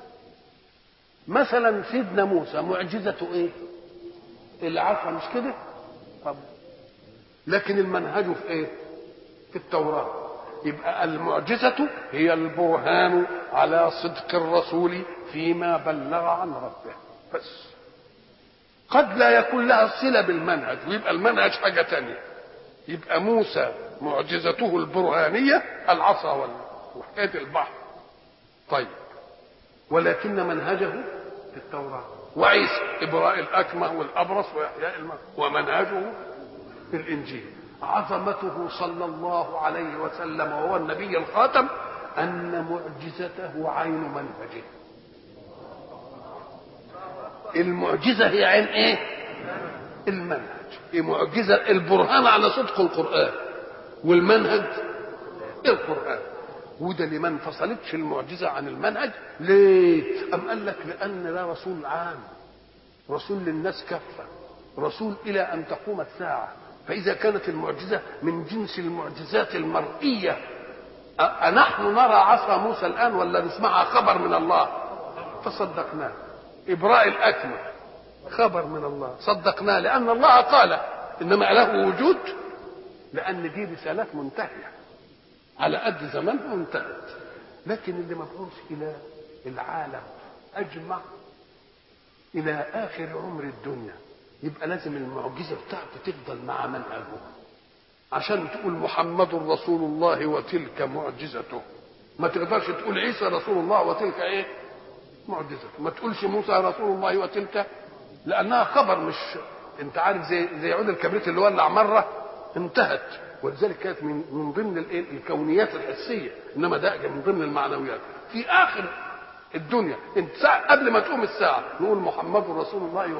مثلا سيدنا موسى معجزته ايه؟ العصا مش كده؟ طب لكن المنهج في ايه؟ في التوراة. يبقى المعجزة هي البرهان على صدق الرسول فيما بلغ عن ربه بس. قد لا يكون لها صلة بالمنهج ويبقى المنهج حاجة تانية. يبقى موسى معجزته البرهانية العصا وحكاية البحر. طيب ولكن منهجه في التوراة. وعيسى إبراء الأكمه والأبرص وإحياء الموتى ومنهجه في الإنجيل. عظمته صلى الله عليه وسلم وهو النبي الخاتم أن معجزته عين منهجه. المعجزة هي عين إيه؟ المنهج. معجزة البرهان على صدق القرآن والمنهج القرآن. وده اللي ما انفصلتش المعجزة عن المنهج. ليه؟ أم قال لك لأن ده رسول عام، رسول للناس كافة، رسول إلى أن تقوم الساعة. فإذا كانت المعجزة من جنس المعجزات المرئية، أنحن نرى عصا موسى الآن ولا نسمعها خبر من الله؟ فصدقناه. إبراء الأكمه خبر من الله صدقناه لأن الله قال، إنما له وجود لأن دي رسالات منتهية على قد زمانها انتهت. لكن اللي مبعوث إلى العالم أجمع إلى آخر عمر الدنيا يبقى لازم المعجزة بتاعته تفضل مع منهجه. عشان تقول محمد رسول الله وتلك معجزته، ما تقدرش تقول عيسى رسول الله وتلك ايه؟ معجزته. ما تقولش موسى رسول الله وتلك، لانها خبر مش انت عارف زي عود الكبريت اللي ولع مره انتهت. ولذلك كانت من ضمن الكونيات الحسيه، انما ده من ضمن المعنويات. في اخر الدنيا انت قبل ما تقوم الساعه نقول محمد رسول الله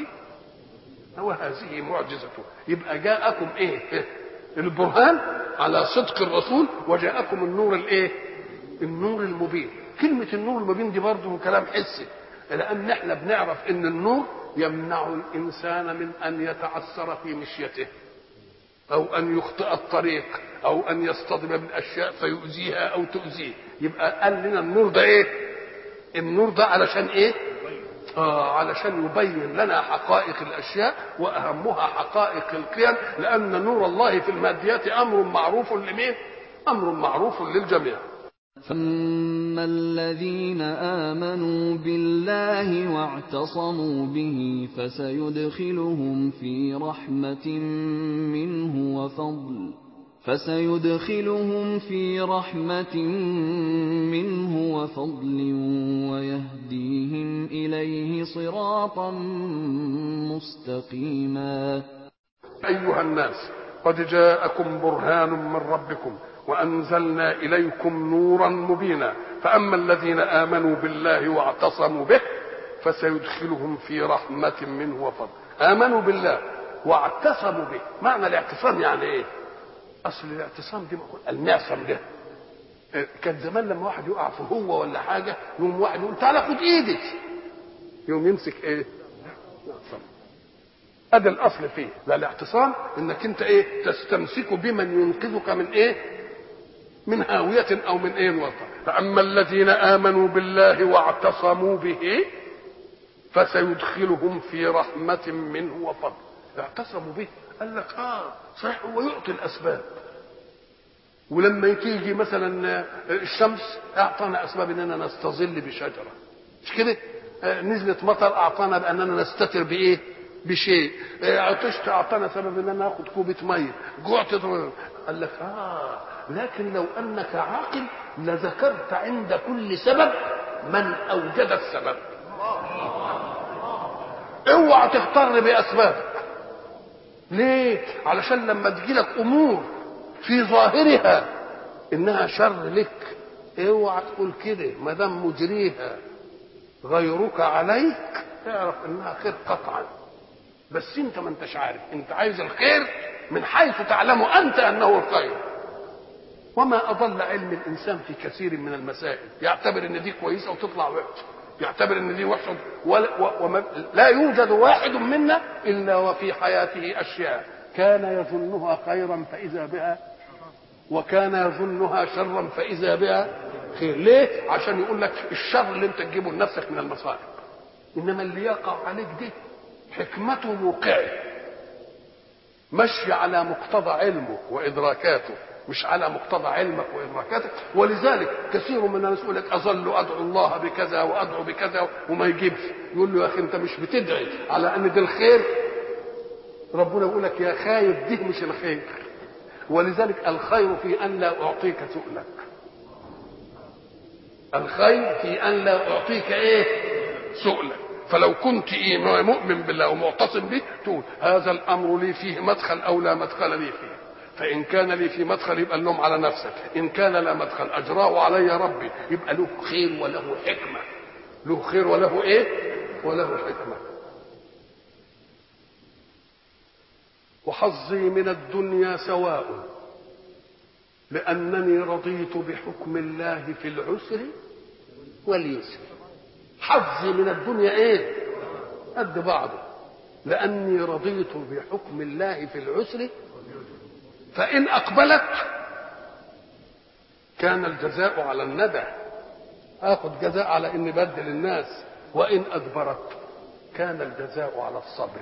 وهذه معجزته. يبقى جاءكم ايه؟ البرهان على صدق الرسول، وجاءكم النور الايه؟ النور المبين. كلمه النور المبين دي برضه من كلام حسي، لان احنا بنعرف ان النور يمنع الانسان من ان يتعثر في مشيته او ان يخطئ الطريق او ان يصطدم بالاشياء فيؤذيها او تؤذيه. يبقى قال لنا النور ده ايه؟ النور ده علشان ايه؟ علشان يبين لنا حقائق الاشياء واهمها حقائق القيم، لان نور الله في الماديات امر معروف لمين؟ امر معروف للجميع. فَأَمَّا الَّذِينَ آمَنُوا بِاللَّهِ وَاعْتَصَمُوا بِهِ فَسَيُدْخِلُهُمْ في رَحْمَةٍ مِّنْهُ وَفَضْلٍ وَيَهْدِيهِمْ إِلَيْهِ صِرَاطًا مُّسْتَقِيمًا. أيها الناس قد جاءكم برهان من ربكم وأنزلنا إليكم نورا مبينا فأما الذين آمنوا بالله واعتصموا به فسيدخلهم في رحمة منه وفضل. آمنوا بالله واعتصموا به. معنى الاعتصام يعني ايه؟ اصل الاعتصام دي المعصم ده كان زمان لما واحد يقع في هو ولا حاجه يقوم واحد يقول تعالى خد ايدي يقوم يمسك ايه؟ يعصم. ادي الاصل فيه ده الاعتصام انك انت ايه؟ تستمسك بمن ينقذك من ايه؟ من هاويه او من ايه الوطن. فاما الذين امنوا بالله واعتصموا به فسيدخلهم في رحمه منه وفضل. اعتصموا به قال لك صحيح هو يعطي الاسباب ولما تيجي مثلا الشمس اعطانا اسباب اننا نستظل بشجره مش كده؟ نزلت مطر اعطانا باننا نستتر بايه؟ بشيء. عطشت اعطانا سبب اننا ناخد كوبه ميه. جوعت قال لك لكن لو انك عاقل لذكرت عند كل سبب من اوجد السبب. اوعى تغتر باسبابك. ليه؟ علشان لما تجيلك امور في ظاهرها انها شر لك اوعى تقول كده ما دام مجريها غيرك عليك اعرف انها خير قطعا. بس انت ما انتش عارف، انت عايز الخير من حيث تعلم انت انه الخير. وما اضل علم الانسان في كثير من المسائل، يعتبر ان دي كويسه وتطلع وحشه، يعتبر ان دي وحشه لا يوجد واحد منا الا وفي حياته اشياء كان يظنها خيرا فاذا بها وكان يظنها شرا فاذا بها خير. ليه؟ عشان يقول لك الشر اللي انت تجيبه لنفسك من المصائب، انما اللي يقع عليك دي حكمته موقعه مشي على مقتضى علمه وادراكاته مش على مقتضى علمك وادراكاتك. ولذلك كثير من الناس يقول لك اظل ادعو الله بكذا وادعو بكذا وما يجيبش. يقول له يا اخي انت مش بتدعي على ان ده الخير. ربنا يقول لك يا خايف دي مش الخير. ولذلك الخير في ان لا اعطيك سؤلك. الخير في ان لا اعطيك ايه؟ سؤلك. فلو كنت مؤمن بالله ومعتصم به تقول هذا الامر لي فيه مدخل او لا مدخل لي فيه. فإن كان لي في مدخل يبقى اللوم على نفسك، إن كان لا مدخل أجراه علي ربي يبقى له خير وله حكمة. له خير وله إيه؟ وله حكمة. وحظي من الدنيا سواء لأنني رضيت بحكم الله في العسر واليسر. حظي من الدنيا إيه؟ قد بعضه. لأني رضيت بحكم الله في العسر فإن أقبلت كان الجزاء على الندى، آخذ جزاء على إني بدل الناس. وإن أدبرت كان الجزاء على الصبر.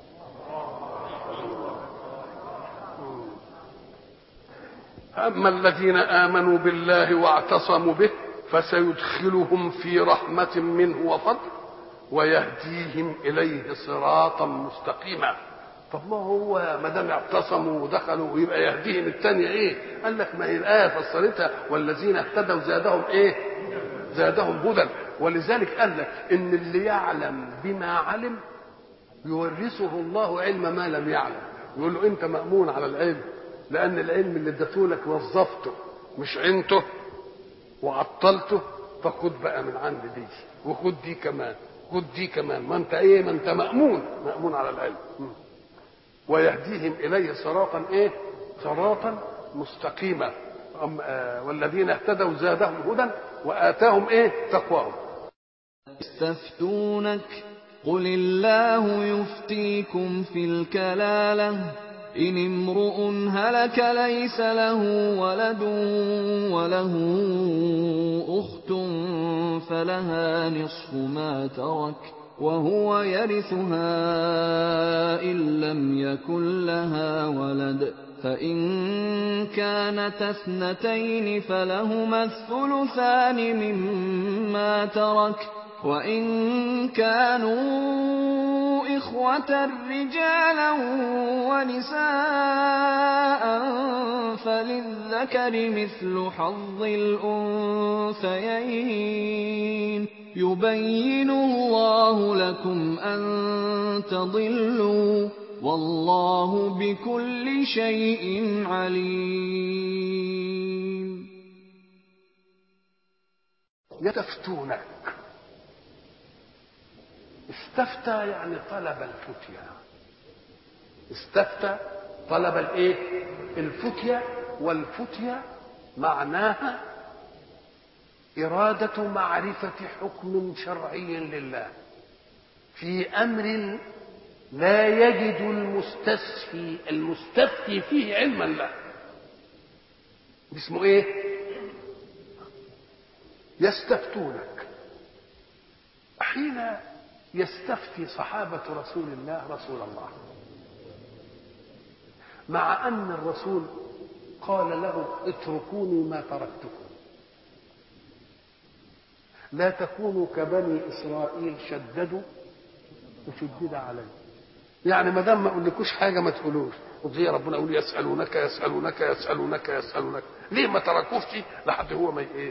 أما الذين آمنوا بالله واعتصموا به فسيدخلهم في رحمة منه وفضل ويهديهم إليه صراطا مستقيما. طب ما هو ما دام اعتصموا ودخلوا ويبقى يهديهم الثانيه ايه؟ قال لك ما هي الايه فسرتها والذين اهتدوا زادهم ايه؟ زادهم هدى. ولذلك قال لك ان اللي يعلم بما علم يورثه الله علم ما لم يعلم. يقول له انت مامون على العلم لان العلم اللي اديته لك وظفته مش عينته وعطلته، فخد بقى من عند دي وخد دي كمان خد دي كمان. ما انت ايه؟ ما انت مامون على العلم. ويهديهم اليه صراطا ايه؟ صراطا مستقيما. والذين اهتدوا زادهم هدى واتاهم ايه؟ تقواهم. يستفتونك قل الله يفتيكم في الكلاله إن امرؤ هلك ليس له ولد وله أخت فلها نصف ما ترك وهو يرثها إن لم يكن لها ولد فإن كانتا اثنتين فلهما الثلثان مما ترك، وإن كانوا إخوة رجالا ونساء فللذكر مثل حظ الأنثيين، يبين الله لكم أن تضلوا، والله بكل شيء عليم. يستفتونك، استفتى يعني طلب الفتية، استفتى طلب الايه؟ الفتية. والفتية معناها إرادة معرفة حكم شرعي لله في أمر لا يجد المستفتي فيه علما له. اسمه ايه؟ يستفتونك. حين يستفتي صحابة رسول الله مع أن الرسول قال لهم اتركوني ما تركتكم، لا تكونوا كبني إسرائيل شددوا وشدد عليهم. يعني ما دام ما اقولكوش حاجه ما تقولوش. وزي ربنا يقول يسالونك يسالونك يسالونك يسالونك، ليه ما تركوش لحد هو ما ايه؟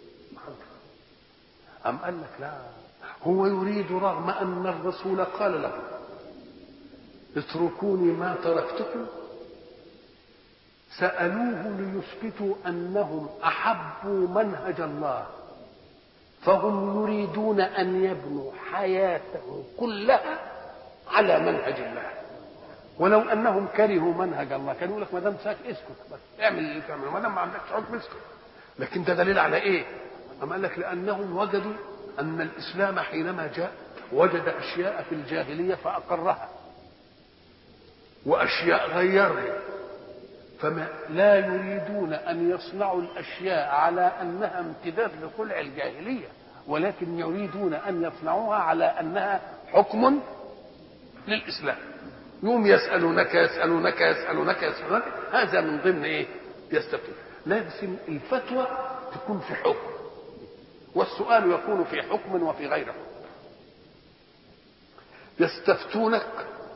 أم قال لك لا، هو يريد رغم أن الرسول قال له اتركوني ما تركتكم، سألوه ليثبتوا أنهم أحبوا منهج الله، فهم يريدون أن يبنوا حياتهم كلها على منهج الله. ولو أنهم كرهوا منهج الله كانوا يقول لك ما دام ساك اسكت بس، اعمل اللي تعمله، ما دام ما عندكش حكم اسكت. لكن ده دليل على إيه؟ أما قال لك لأنهم وجدوا أن الإسلام حينما جاء وجد أشياء في الجاهلية فأقرها وأشياء غيرها، فما لا يريدون أن يصنعوا الأشياء على أنها امتداد لخلع الجاهلية، ولكن يريدون أن يصنعوها على أنها حكم للإسلام. يوم يسألونك يسألونك يسألونك يسألونك، هذا من ضمن إيه؟ يستفتون. لازم الفتوى تكون في حكم، والسؤال يكون في حكم وفي غير حكم. يستفتونك،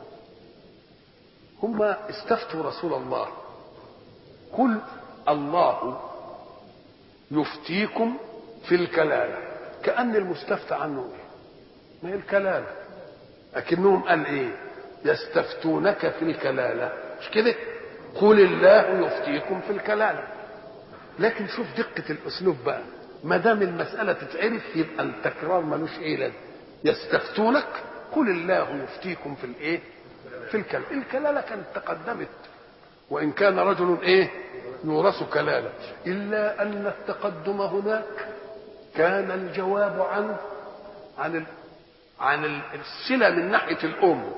هم استفتوا رسول الله قل الله يفتيكم في الكلالة، كأن المستفتى عنه ايه؟ ما هي الكلالة، لكنهم قال ايه؟ يستفتونك في الكلالة، مش كده؟ قل الله يفتيكم في الكلالة. لكن شوف دقة الأسلوب بقى، ما دام المسألة تتعرف يبقى التكرار ملوش ايه لازم. يستفتونك قل الله يفتيكم في الايه؟ في الكلالة. الكلالة كانت تقدمت، وإن كان رجل ايه؟ يورث كلالة، إلا أن التقدم هناك كان الجواب عن الصلة من ناحية الأم،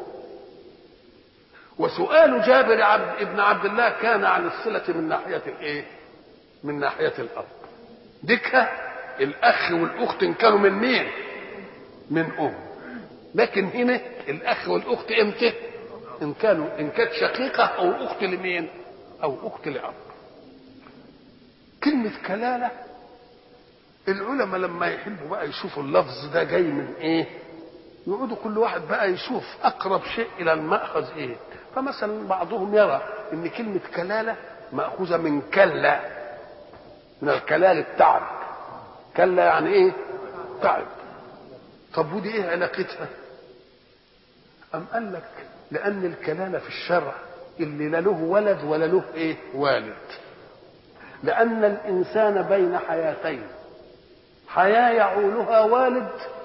وسؤال جابر ابن عبد الله كان عن الصلة من ناحية الايه؟ من ناحية الأب. ديكها الأخ والأخت إن كانوا من مين؟ من أم. لكن هنا الأخ والأخت إمتى؟ إن كانت شقيقة أو أخت لمين؟ أو أخت لأب. كلمة كلالة العلماء لما يحبوا بقى يشوفوا اللفظ ده جاي من إيه، يقعدوا كل واحد بقى يشوف أقرب شيء إلى المأخذ إيه. فمثلا بعضهم يرى إن كلمة كلالة مأخوذة من كلا، من الكلال التعب. كلا يعني إيه؟ تعب. طب ودي إيه علاقتها؟ أم قال لك لأن الكلالة في الشرع اللي لا له ولد ولا له إيه؟ والد. لأن الإنسان بين حياتين، حياة يعولها والد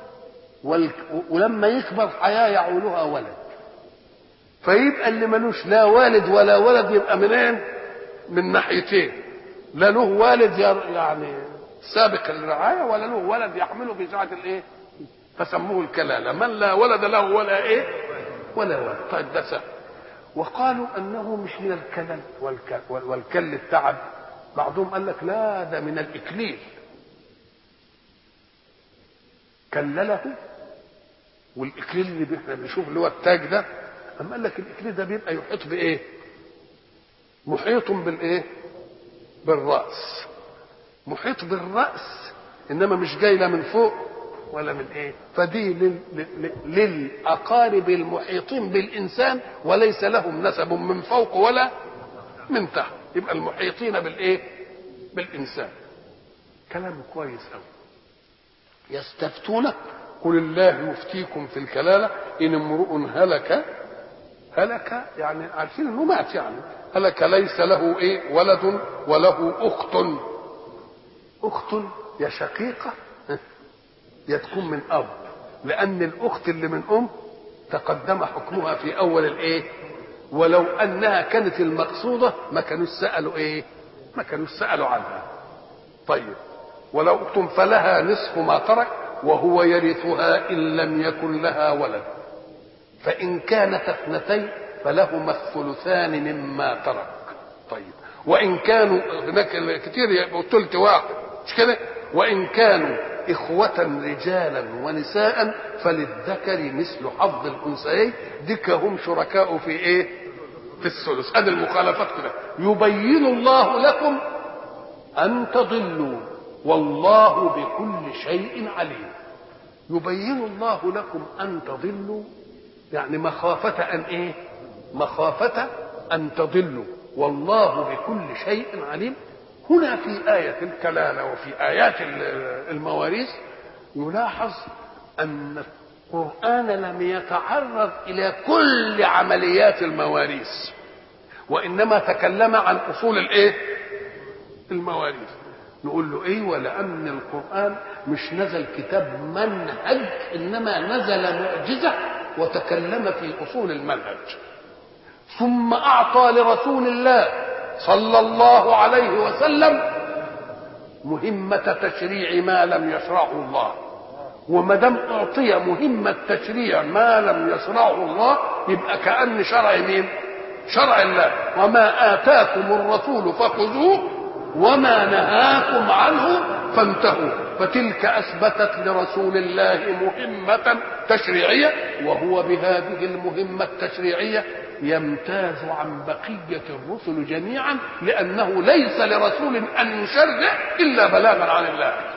ولما يكبر حياة يعولها ولد. فيبقى اللي ملوش لا والد ولا ولد يبقى منين؟ من ناحيتين، لا له والد يعني سابق الرعاية ولا له ولد يحمله في ساعة الايه؟ فسموه الكلالة، من لا ولد له ولا ايه؟ ولا ولد. طيب ده سهل. وقالوا انه مش من الكلل والكل التعب. بعضهم قال لك لا، ده من الاكليل، كلله. والاكليل اللي احنا بنشوف اللي هو التاج ده، اما قال لك الاكليل ده بيبقى يحيط بايه؟ محيط بالايه؟ بالراس. محيط بالراس، انما مش جاي لا من فوق ولا من ايه. فدي للاقارب المحيطين بالانسان وليس لهم نسب من فوق ولا من تحت، يبقى المحيطين بالايه؟ بالانسان. كلام كويس قوي. يستفتونك قل الله يفتيكم في الكلاله ان امرؤ هلك يعني عارفين انه مات، يعني هلك ليس له ايه؟ ولد وله اخت يا شقيقه يا تكون من اب، لان الاخت اللي من ام تقدم حكمها في اول الايه؟ ولو انها كانت المقصوده ما كانوا سالوا ايه؟ ما كانوا سالوا عنها. طيب ولو اخت فلها نصف ما ترك وهو يرثها ان لم يكن لها ولد، فان كانت اثنتين فلهما الثلثان مما ترك. طيب وان كانوا هناك كتير يبقوا ثلث واحد مش كده؟ وان كانوا اخوة رجالا ونساء فللذكر مثل حظ الانثيين، ديك هم شركاء في ايه؟ في الثلث. ادي المخالفات كده. يبين الله لكم ان تضلوا والله بكل شيء عليم. يبين الله لكم ان تضلوا يعني مخافة ان ايه؟ مخافة ان تضلوا والله بكل شيء عليم. هنا في آية الكلالة وفي آيات المواريث يلاحظ أن القرآن لم يتعرض إلى كل عمليات المواريث، وإنما تكلم عن أصول الإيه؟ المواريث. نقول له إيه؟ ولأن القرآن مش نزل كتاب منهج، إنما نزل معجزة وتكلم في أصول المنهج، ثم أعطى لرسول الله صلى الله عليه وسلم مهمة تشريع ما لم يشرعه الله. وما دام أعطي مهمة تشريع ما لم يشرعه الله يبقى كأن شرع مين؟ شرع الله. وما آتاكم الرسول فخذوه وما نهاكم عنه فانتهوا. فتلك أثبتت لرسول الله مهمة تشريعية، وهو بهذه المهمة التشريعية يمتاز عن بقية الرسل جميعا، لأنه ليس لرسول أن يشرع إلا بلاغا عن الله.